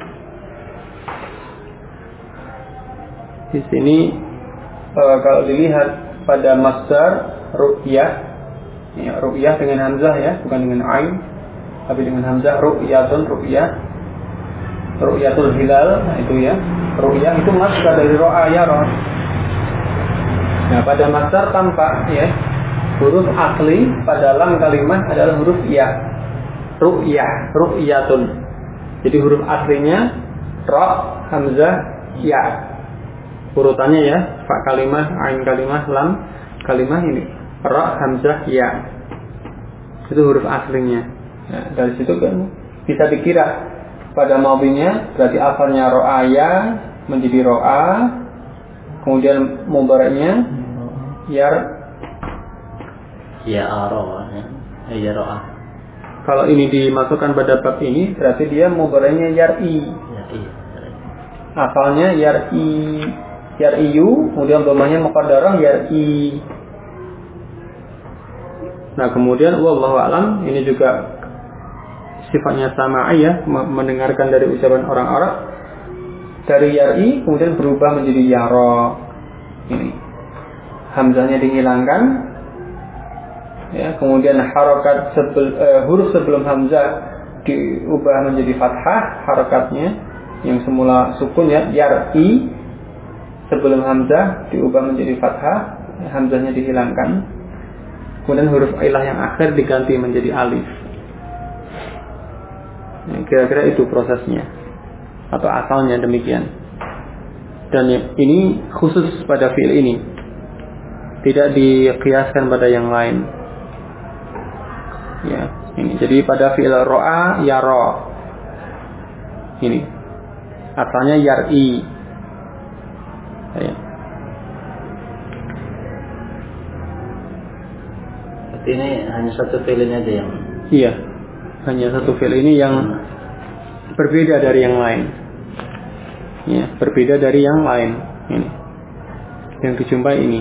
Di sini kalau dilihat pada masdar ru'yah. Ya, ru'yah dengan hamzah ya, bukan dengan ain, tapi dengan hamzah. Ru'yatun, ru'yah, ru'yatul hilal, nah itu ya. Ru'yah itu masdar dari ro'a yara. Nah, pada masdar tampak ya, huruf asli pada lam kalimat adalah huruf ya. Ru'yah, ru'yatun. Jadi huruf aslinya ra, hamzah, ya. Urutannya ya, fa kalimah, ain kalimah, lam kalimah, ini ra, hamzah, ya. Itu huruf aslinya. Nah, dari situ kan bisa dikira pada maubinya berarti asalnya ro'aya menjadi ro'a, kemudian mubaraknya yar ya aro ya ro'a. Kalau ini dimasukkan pada bab ini berarti dia mubaraknya yar'i. Asalnya yar'i, yar'iyu, kemudian domanya muqaddarah yar'i. Nah, kemudian wallahu alam ini juga sifatnya sama'iyah, mendengarkan dari ucapan orang Arab. Dari yar'i kemudian berubah menjadi yara. Ini hamzahnya dihilangkan ya, kemudian harokat huruf sebelum hamzah diubah menjadi fathah, harokatnya yang semula sukun ya, yar'i, sebelum hamzah diubah menjadi fathah, hamzahnya dihilangkan, kemudian huruf ilah yang akhir diganti menjadi alif. Nah, kira-kira itu prosesnya atau asalnya demikian. Dan ini khusus pada fi'il ini, tidak dikiaskan pada yang lain. Ya, ini. Jadi pada fi'il ro'a yara. Ini. Asalnya yar'i. Ya. Berarti ini hanya satu fi'il ini aja yang. Iya. Hanya satu fi'il ini yang berbeda dari yang lain. Ya, berbeda dari yang lain. Ini. Yang dijumpai ini.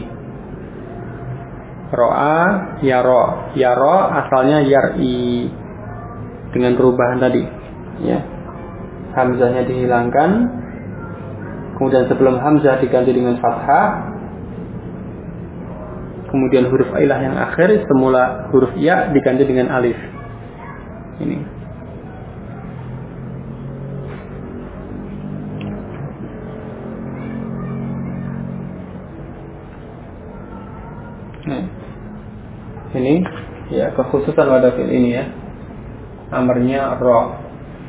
Ro'a, yaro. Yaro asalnya yar'i dengan perubahan tadi. Ya. Hamzahnya dihilangkan, kemudian sebelum hamzah diganti dengan fathah, kemudian huruf ilah yang akhir semula huruf ya diganti dengan alif. Ini. Nah. Ini ya kekhususan pada fi'il ini ya. Amarnya ra.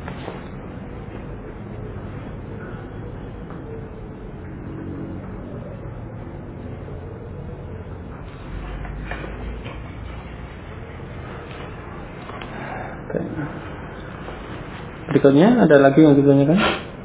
Berikutnya ada lagi yang ditanyakan?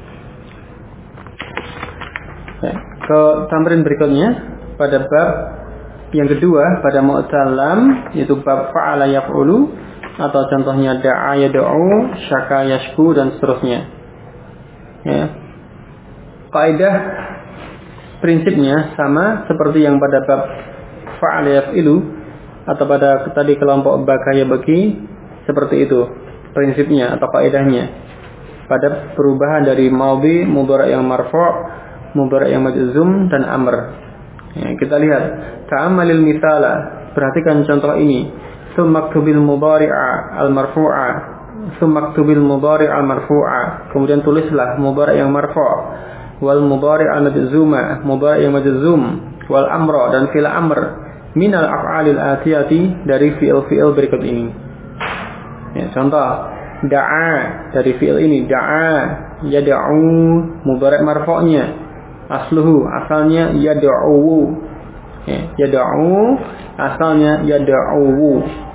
Ya, ke tamrin berikutnya pada bab yang kedua pada mu'tal lam, yaitu bab fa'ala yaf'ulu atau contohnya da'a yad'u, syaka yashku dan seterusnya. Ya. Kaidah prinsipnya sama seperti yang pada bab fa'ala yaf'ilu atau pada tadi kelompok bakaya bagi, seperti itu prinsipnya atau kaidahnya. Pada perubahan dari madhi, mudhari' yang marfu', mudhari' yang majzum dan amr. Ya, kita lihat ta'ammalil mithala, perhatikan contoh ini. Tsummaktubil mudhari'a al-marfu'a, tsummaktubil mudhari' al-marfu'a. Kemudian tulislah mudhari' yang marfu', wal mudhari' al-majzuma, mudhari' yang majzum, wal amra dan fi'il amr minal af'alil atiyati, dari fi'il-fi'il berikut ini. Ya, contoh da'a dari fi'il ini, da'a yad'u, mudhari' marfu'nya asluhu asalnya yad'u. Ya, yad'u asalnya yad'u.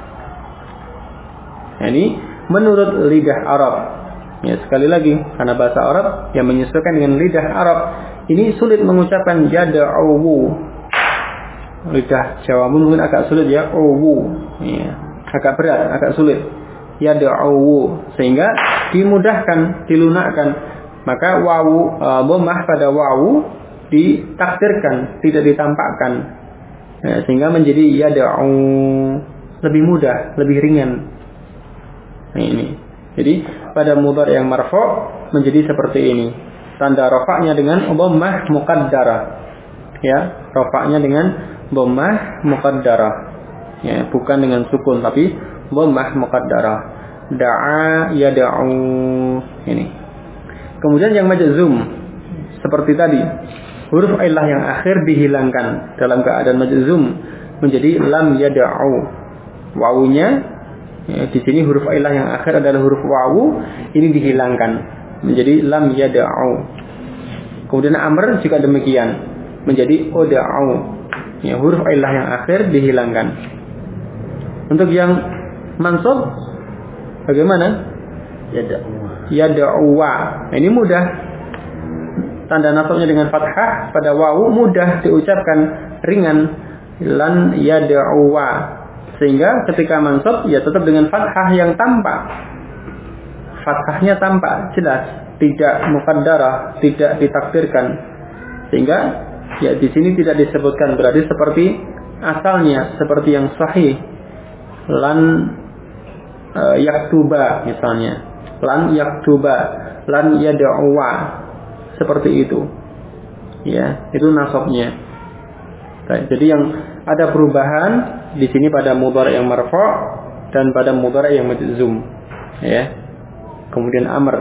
Nah, ini menurut lidah Arab. Ya, sekali lagi karena bahasa Arab yang menyesuaikan dengan lidah Arab, ini sulit mengucapkan yad'u. Lidah Jawa mungkin agak sulit ya, ya, agak berat, agak sulit. Yad'u, sehingga dimudahkan, dilunakkan. Maka wawu, dhammah pada wawu ditakdirkan, tidak ditampakkan. Ya, sehingga menjadi yad'u, lebih mudah, lebih ringan. Nah, ini. Jadi pada mudhari' yang marfu' menjadi seperti ini. Tanda rafa'nya dengan dhammah muqaddarah. Ya, rafa'nya dengan dhammah muqaddarah. Ya, bukan dengan sukun tapi dhammah muqaddarah. Da'a yad'u. Ini. Kemudian yang majzum seperti tadi, huruf illah yang akhir dihilangkan dalam keadaan majzum menjadi lam yad'u. Wawunya ya, di sini huruf illah yang akhir adalah huruf wawu, ini dihilangkan menjadi lam yad'u. Kemudian amr juga demikian menjadi ud'u. Ya, huruf illah yang akhir dihilangkan. Untuk yang mansub bagaimana? Yad'uwa. Ini mudah. Tanda nasabnya dengan fathah pada wawu mudah diucapkan, ringan. Lan yad'uwa. Sehingga ketika mansub ya tetap dengan fathah yang tampak. Fathahnya tampak jelas, tidak muqaddarah, tidak ditakdirkan. Sehingga ya di sini tidak disebutkan, berarti seperti asalnya, seperti yang sahih. Lan yaktuba misalnya, lan yaktuba, lan yad'uwa, seperti itu. Ya, itu nasabnya. Jadi yang ada perubahan di sini pada mudhari' yang marfu' dan pada mudhari' yang majzum. Ya. Kemudian amr.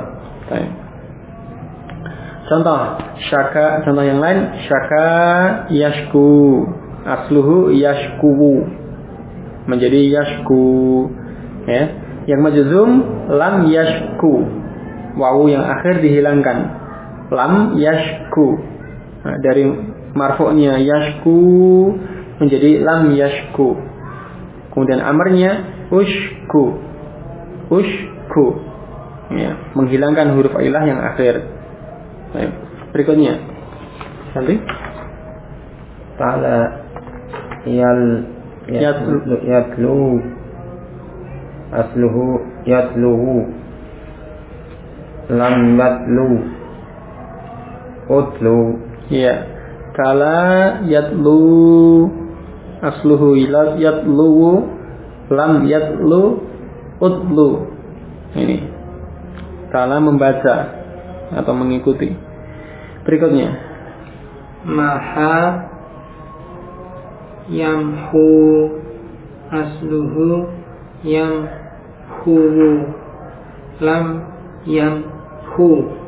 Contoh syaka, contoh yang lain syaka yashku, asluhu yashku menjadi yashku. Ya. Yang majzum lam yashku, wawu yang akhir dihilangkan, lam yashku. Nah, dari marfu'nya yashku menjadi lam yashku. Kemudian amarnya ushku, ushku. Ya, menghilangkan huruf ilah yang akhir. Baik. Berikutnya nanti ta'ala yatlu asluhu yatluhu lam yatlu utlu. Ya, kala yatlu asluhu yatlu lam yatlu utlu. Ini kala membaca atau mengikuti. Berikutnya Maha yamhu asluhu yamhu lam yamhu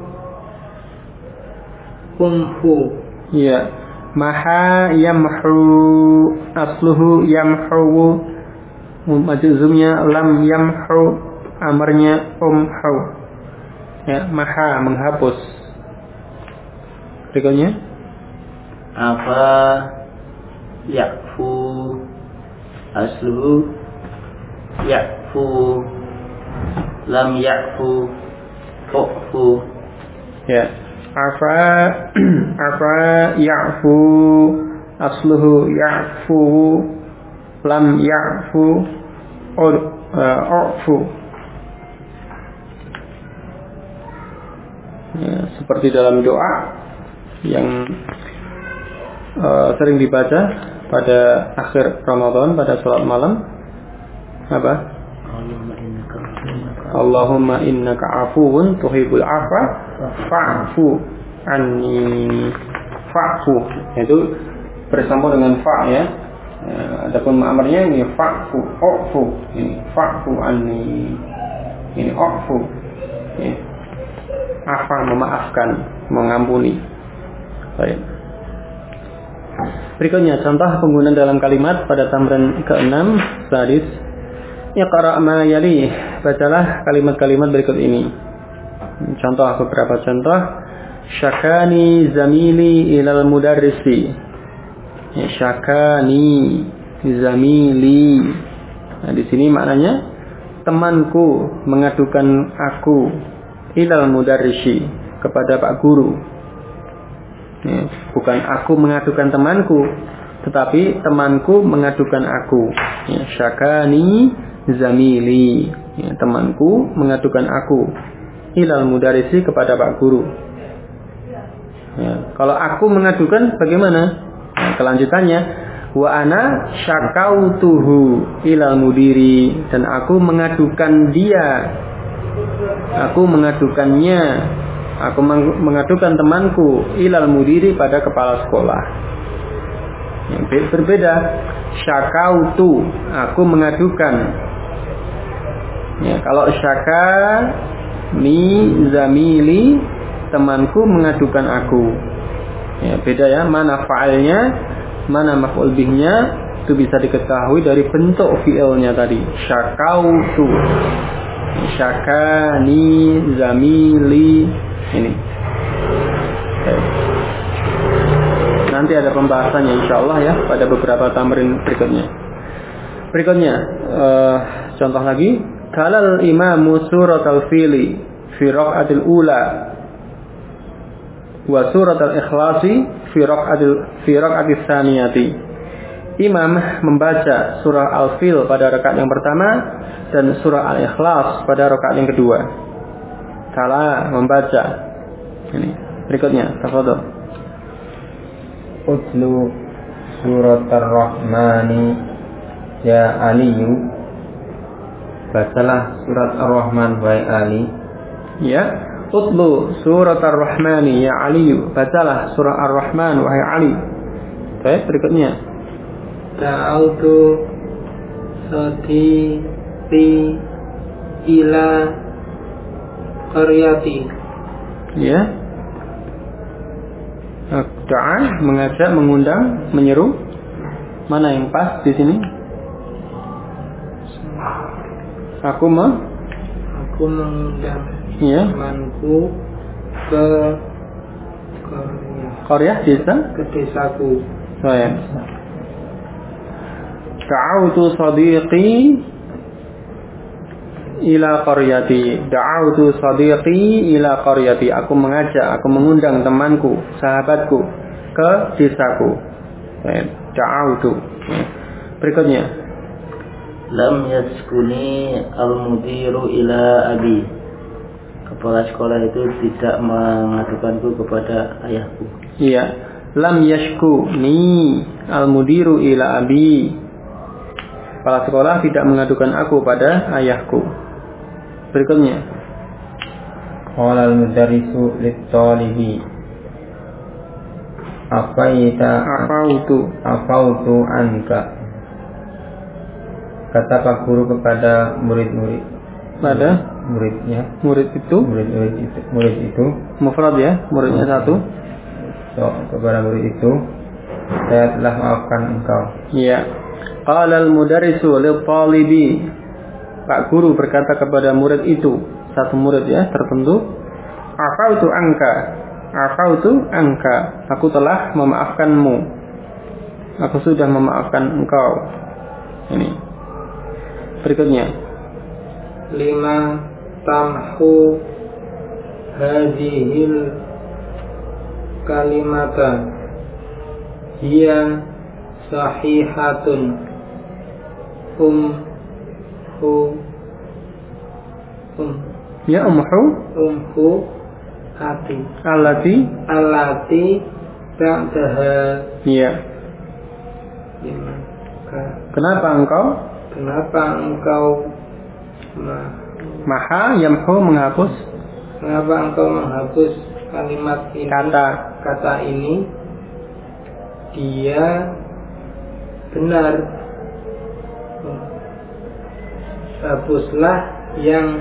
umhu. Ya, maha yamhu asluhu yamhu, majzumnya lam yamhu, amarnya umhu. Ya, maha menghapus. Berikutnya Afa yakfu asluhu yakfu lam yakfu ufu. Ya, afa ya'fu asluhu ya'fu lam ya'fu ufu. Ya, seperti dalam doa yang sering dibaca pada akhir Ramadan, pada salat malam, apa? Allahumma innaka afuwun tuhibbul afwa fa'fu anni. Fa'fu itu bersambung dengan fa ya. Adapun amarnya ini fa'fu, ufu. Ini fa'fu anni. Ini ufu. Ya. Afa memaafkan, mengampuni. Baik. Berikutnya contoh penggunaan dalam kalimat pada tamrin ke-6 sadis. Iqra' ma yali, bacalah kalimat-kalimat berikut ini. Contoh beberapa contoh. Syakani zamili ilal mudarrisi. Ya, syakani zamili. Nah, di sini maknanya temanku mengadukan aku ilal mudarrisi, kepada Pak Guru. Ya, bukan aku mengadukan temanku, tetapi temanku mengadukan aku. Ya, syakani zamili. Ya, temanku mengadukan aku ilal mudarrisi, kepada Pak Guru. Ya, kalau aku mengadukan bagaimana? Nah, kelanjutannya wa ana syakautuhu ilal mudiri, dan aku mengadukan dia. Aku mengadukannya, aku mengadukan temanku ilal mudiri, pada kepala sekolah. Berbeda. Syakautu, aku mengadukan. Ya, kalau syaka ni zamili, temanku mengadukan aku. Ya, beda ya, mana fa'ilnya, mana maf'ul bihnya, itu bisa diketahui dari bentuk fi'ilnya tadi. Syakautu, syaka ni zamili, ini. Okay. Nanti ada pembahasannya insyaallah ya pada beberapa tamrin berikutnya. Contoh lagi, kalal imamu suratul fili fi raq'atil ula wa suratul ikhlasi fi raq'atis tsaniyati. Imam membaca surah Al-Fil pada rakaat yang pertama dan surah Al-Ikhlas pada rakaat yang kedua. Kala membaca. Ini berikutnya, tafadhol. Utlu surat Ar-Rahmani ya Aliyu, bacalah surat Ar-Rahman wahai Ali. Ya, utlu surat Ar-Rahmani ya Aliyu, bacalah surah Ar-Rahman wahai Ali. Baik, berikutnya. Ta'autu sadiqi ila qaryati. Ya. Da'a, mengajak, mengundang, menyeru. Mana yang pas di sini? Aku mengundang temanku ke Korea, desa? Ke desaku. Saya. Da'autu sadiqi ila qaryati. Da'autu sadiqi ila qaryati. Aku mengajak, aku mengundang temanku, sahabatku ke desaku. Da'autu. Berikutnya. Lam yaskuni al-mudiru ila abi. Kepala sekolah itu tidak mengadukanku kepada ayahku. Iya. Lam yashkuni al-mudiru ila abi. Kepala sekolah tidak mengadukan aku pada ayahku. Berikutnya. Qala al-mudarrisu lit-talibi afautu anka. Kata Pak Guru kepada murid-murid. Pada muridnya. Murid itu mufrad ya, muridnya satu. So, kepada murid itu, saya telah maafkan engkau. Iya. Qala al-mudarrisu lit-talibi. Pak Guru berkata kepada murid itu, satu murid ya tertentu, afautu anka, aku telah memaafkanmu, aku sudah memaafkan engkau. Ini berikutnya. 5 tamhu hadhil kalimata hiya sahihatun Ya umhu hati alati ba'daha. Iya. Kenapa engkau maha yamhu menghapus? Kenapa engkau menghapus kalimat ini, kata ini? Dia benar. Hapuslah yang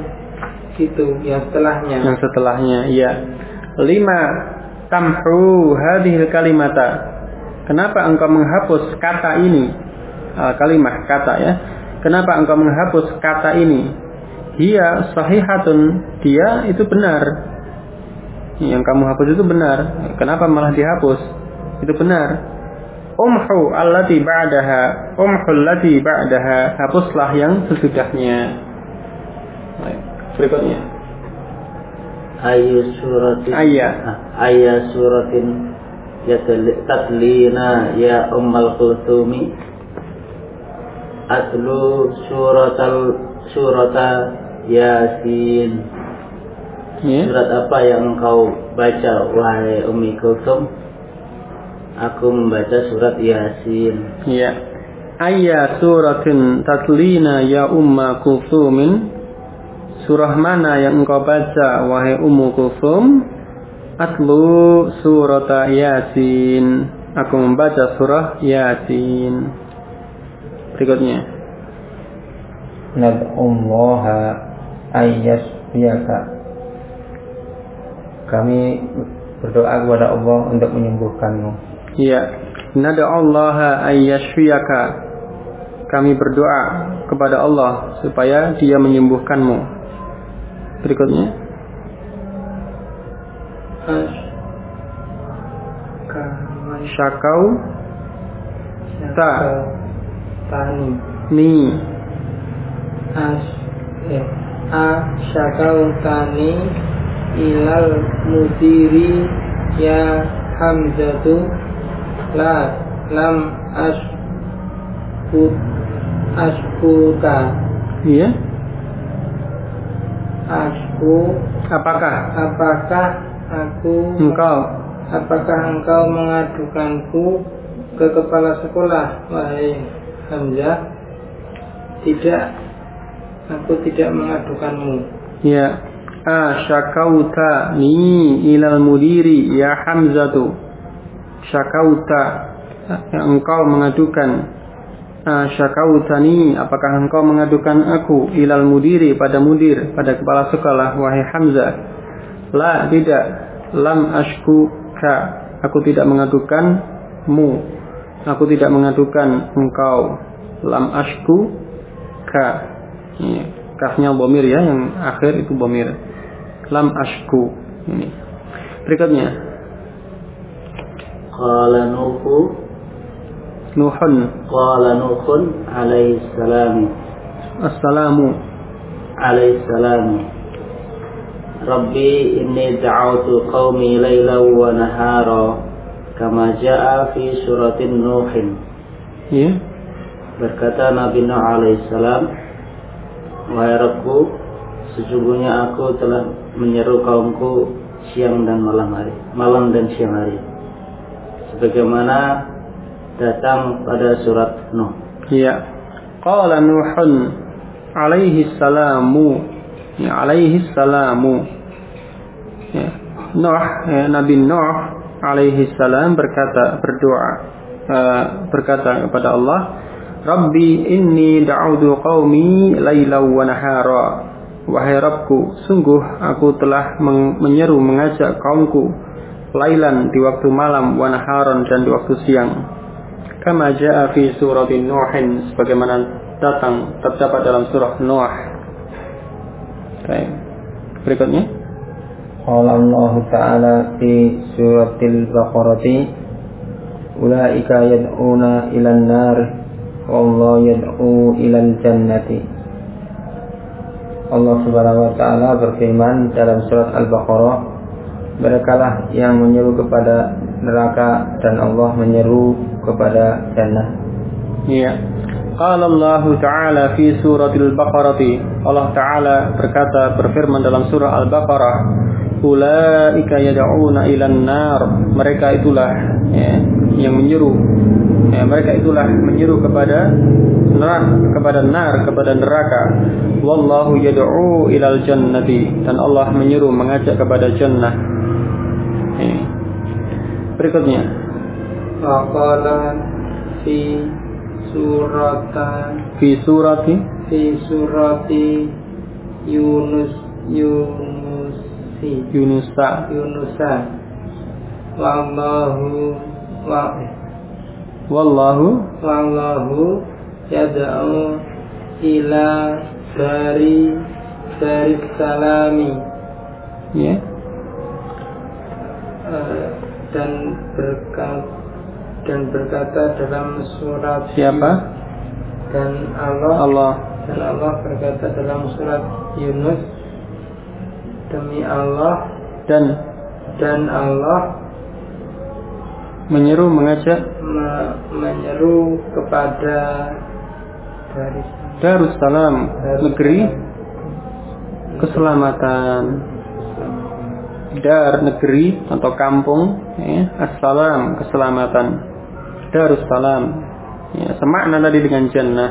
setelahnya. Iya. 5 tamhu hadhil kalimata. Kenapa engkau menghapus kata ini? Kalimah kata ya. Kenapa engkau menghapus kata ini? Hiya sahihatun, dia itu benar. Yang kamu hapus itu benar. Kenapa malah dihapus? Itu benar. Umhu allati ba'daha, hapuslah yang sesudahnya. Baik. Berikutnya. Ayya suratin tatlina ya ummal kulthumi. Atlu surata Yasin. Surat apa yang engkau baca wahai Ummi Kulthum? Aku membaca surat Yasin. Ya. Ayya suratin tatlina ya Umma Kulthumin. Surah mana yang engkau baca wahai Ummu Kulthum? Atlu surata Yasin. aku membaca surah Yasin. Berikutnya, nad'ullaha ayyashfiyaka. Kami berdoa kepada Allah untuk menyembuhkanmu. Iya, nad'ullaha ayyashfiyaka. Kami berdoa kepada Allah supaya Dia menyembuhkanmu. Berikutnya, syakau ta tani ni syakau tani ilal mudiri ya hamzatu lam askuka. Iya. Apakah engkau mengadukanku ke kepala sekolah, wahai Hamzah? Tidak, aku tidak mengadukanmu. Ya, syakauta ni ilal mudiri ya Hamzatu. Syakauta, engkau mengadukan. Syakautani, apakah engkau mengadukan aku ilal mudiri, pada mudir, pada kepala sekolah, wahai Hamzah? La, tidak. Lam ashkuka, aku tidak mengadukanmu, aku tidak mengadukan engkau. Lam ashkuka, kafnya bomir ya, yang akhir itu bomir. Lam ashku. Ini berikutnya, qala Nuhun alaihi salam. Assalamu alaihi salam. Rabbi inni da'autu qaumi laylan wa nahara kama jaa fi suratin Nuhin. Ya. Berkata Nabi Nuh alaihi salam, wahai Rabbku, sesungguhnya aku telah menyeru kaumku siang dan malam dan siang hari, sebagaimana datang pada surat Nuh. Ya. Qala Nuhun alaihi salamu. Ya, alaihi salamu. Ya. Nuh, ya, Nabi Nuh alaihi salam berkata kepada Allah, Rabbi inni da'udu qaumi laylan wa nahara. Wahai Rabbku, sungguh aku telah mengajak kaumku lailan, di waktu malam, wa naharan, dan di waktu siang. Kama jaa fi suratin Nuhin, sebagaimana terdapat dalam surah Nuh. Baik. Berikutnya, qala Allah Ta'ala fi suratil Baqarah, ulaika yad'una ilan nar wallahu yad'u ilal jannati. Allah Subhanahu wa Ta'ala berfirman dalam surat Al-Baqarah, merekalah yang menyeru kepada neraka dan Allah menyeru kepada jannah. Iya. Qala Allah Ta'ala fi suratil Baqarah, Allah Ta'ala berfirman dalam surah Al-Baqarah, ulaika yad'una ilan nar, mereka itulah yang menyeru, mereka itulah menyeru kepada neraka. Wallahu yad'u ilal jannati, dan Allah menyeru, mengajak kepada jannah. Berikutnya, faqala fi surati Yunusa wallahu yad'u ila daris salami. Ya. Dan berkata dalam surat siapa? Dan Allah berkata dalam surat Yunus, demi Allah, dan Allah mengajak menyeru kepada Darussalam, negeri keselamatan. Dar, negeri atau kampung, assalam, keselamatan. Darussalam, semakna tadi dengan jannah.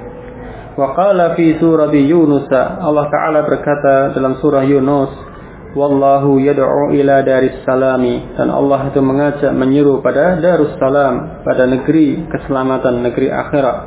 Wa qala fi surati Yunus, Allah Ta'ala berkata dalam surah Yunus, wallahu yad'u ila daris salami, dan Allah itu mengajak menyeru pada darus salam, pada negeri keselamatan, negeri akhirat,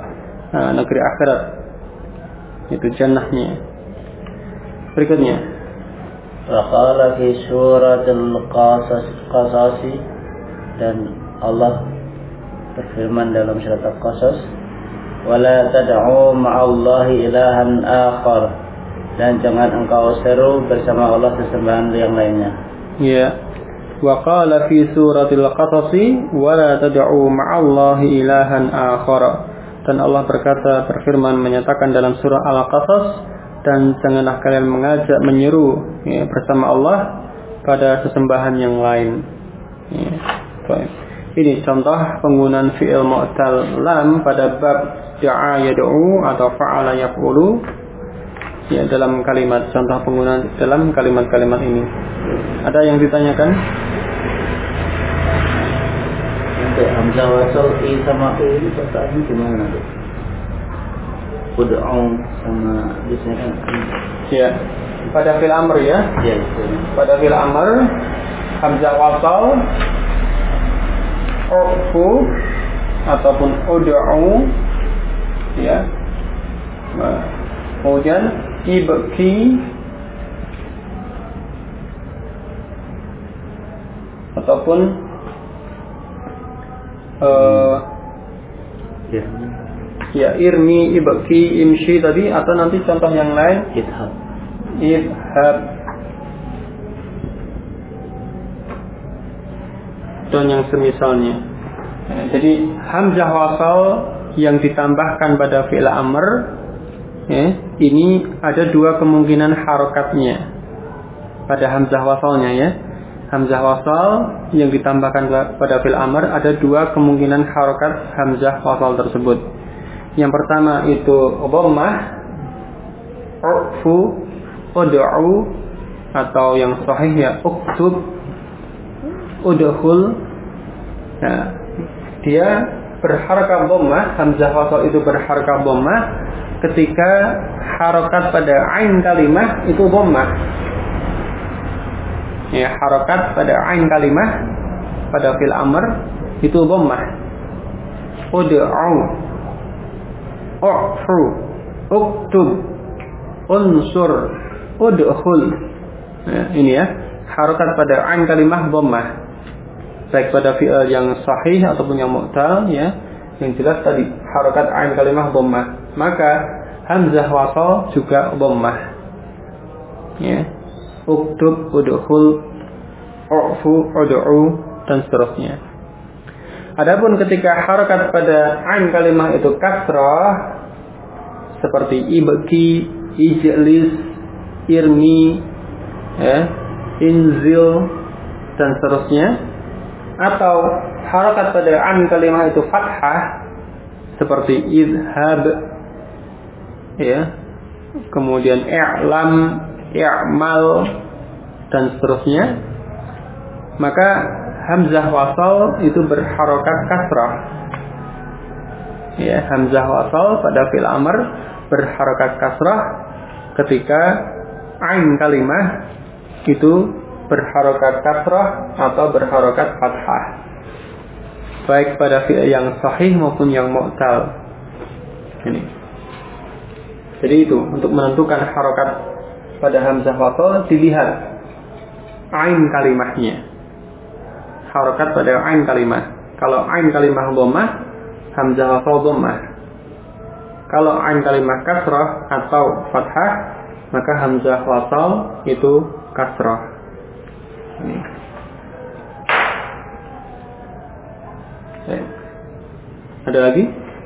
itu jannahnya. Berikutnya, wa qala fi suratul qasas, dan Allah berfirman dalam surat Al-Qasas, wala tad'u ma'allahi ilahan akhar, dan jangan engkau seru bersama Allah sesembahan yang lainnya. Ya. Wa qala fi suratil Qasas, wala tad'u ma'allahi ilahan akhar, dan Allah berfirman menyatakan dalam surah Al-Qasas, dan janganlah kalian mengajak menyeru bersama Allah pada sesembahan yang lain. Ya. Baik. Ini contoh penggunaan fi'il mu'tal lam pada bab da'a yad'u atau fa'ala yaf'ulu, ya, dalam kalimat, contoh penggunaan dalam kalimat-kalimat ini. Ada yang ditanyakan? Untuk hamzah wasal i sama u ini pertanyaannya gimana tuh? Ud'u sama biasanya kan? Ya, pada fil amr ya. Ya, pada fil amr hamzah wasal u'fu ataupun ud'u, ya. Kemudian ibki ataupun ya irmi, ibki, imshi tadi, atau nanti contoh yang lain idhab dan yang semisalnya. Jadi hamzah wasal yang ditambahkan pada fi'il amr, ini ada dua kemungkinan harokatnya pada hamzah wasalnya, ya. Hamzah wasal yang ditambahkan pada fi'il amr ada dua kemungkinan harokat hamzah wasal tersebut. Yang pertama itu dhammah, u'fu, ud'u, atau yang sahih ya uktub, udkhul. Nah, dia berharakat dhammah, hamzah wasal itu berharakat dhammah ketika harokat pada ain kalimah itu dhammah. Ya, harokat pada ain kalimah pada fil amr itu dhammah. Ud'u, u'fu, uktub, unsur, udkhul. Nah, ini ya, harokat pada ain kalimah dhammah, baik pada fi'il yang sahih ataupun yang mu'tal, ya. Yang jelas tadi harokat ain kalimah dhammah, maka hamzah wasal juga dhammah, ya. Uktub, udkhul, u'fu, ud'u, dan seterusnya. Adapun ketika harokat pada ain kalimah itu kasrah, seperti ibki, ijlis, irmi, ya, inzil, dan seterusnya, atau harokat pada ain kalimah itu fathah, seperti idhab, ya, kemudian i'lam, i'mal, dan seterusnya, maka hamzah wasal itu berharokat kasrah, ya. Hamzah wasal pada fi'il amr berharokat kasrah ketika ain kalimah itu berharokat kasrah atau berharokat fathah, baik pada fi'il yang sahih maupun yang mu'tal. Ini. Jadi itu untuk menentukan harokat pada hamzah wasal dilihat ain kalimahnya. Harokat pada ain kalimah. Kalau ain kalimah dhammah, hamzah wasal dhammah. Kalau ain kalimah kasrah atau fathah, maka hamzah wasal itu kasrah. Ini. Ada lagi?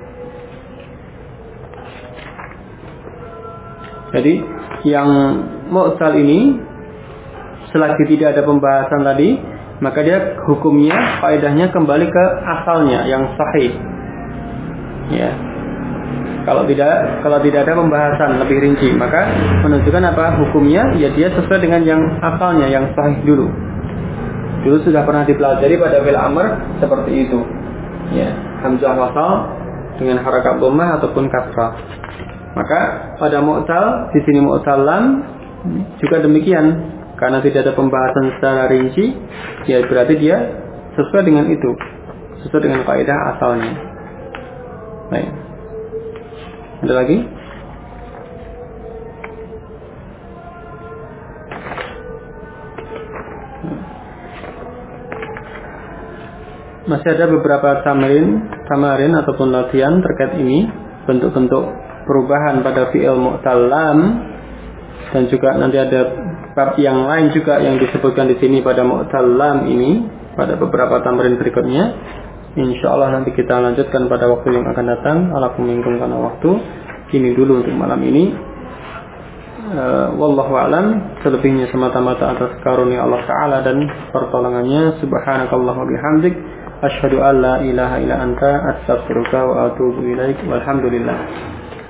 Jadi yang mu'tal ini selagi tidak ada pembahasan tadi, maka dia hukumnya, faedahnya kembali ke asalnya yang sahih. Ya. Kalau tidak ada pembahasan lebih rinci, maka menunjukkan apa hukumnya? Ya dia sesuai dengan yang asalnya yang sahih dulu. Dulu sudah pernah dipelajari pada fi'il amr seperti itu. Ya, hamzah wasal dengan harakat dhammah ataupun kasrah. Maka pada mu'tal, di sini mu'tal lam juga demikian. Karena tidak ada pembahasan secara rinci, ya berarti dia sesuai dengan itu, sesuai dengan kaidah asalnya. Baik. Ada lagi? Masih ada beberapa tamarin ataupun latihan terkait ini, bentuk-bentuk perubahan pada fi'il mu'tal lam, dan juga nanti ada bab yang lain juga yang disebutkan di sini pada mu'tal lam ini pada beberapa tamarin berikutnya. Insyaallah nanti kita lanjutkan pada waktu yang akan datang. Alakum minkum karena waktu. Ini dulu untuk malam ini. Wallahu a'lam. Selebihnya semata-mata atas karunia Allah Ta'ala dan pertolongannya. Subhanakallah wa bihamdik, asyhadu an la ilaha illa anta, astaghfiruka wa atubu ilaik. Walhamdulillah.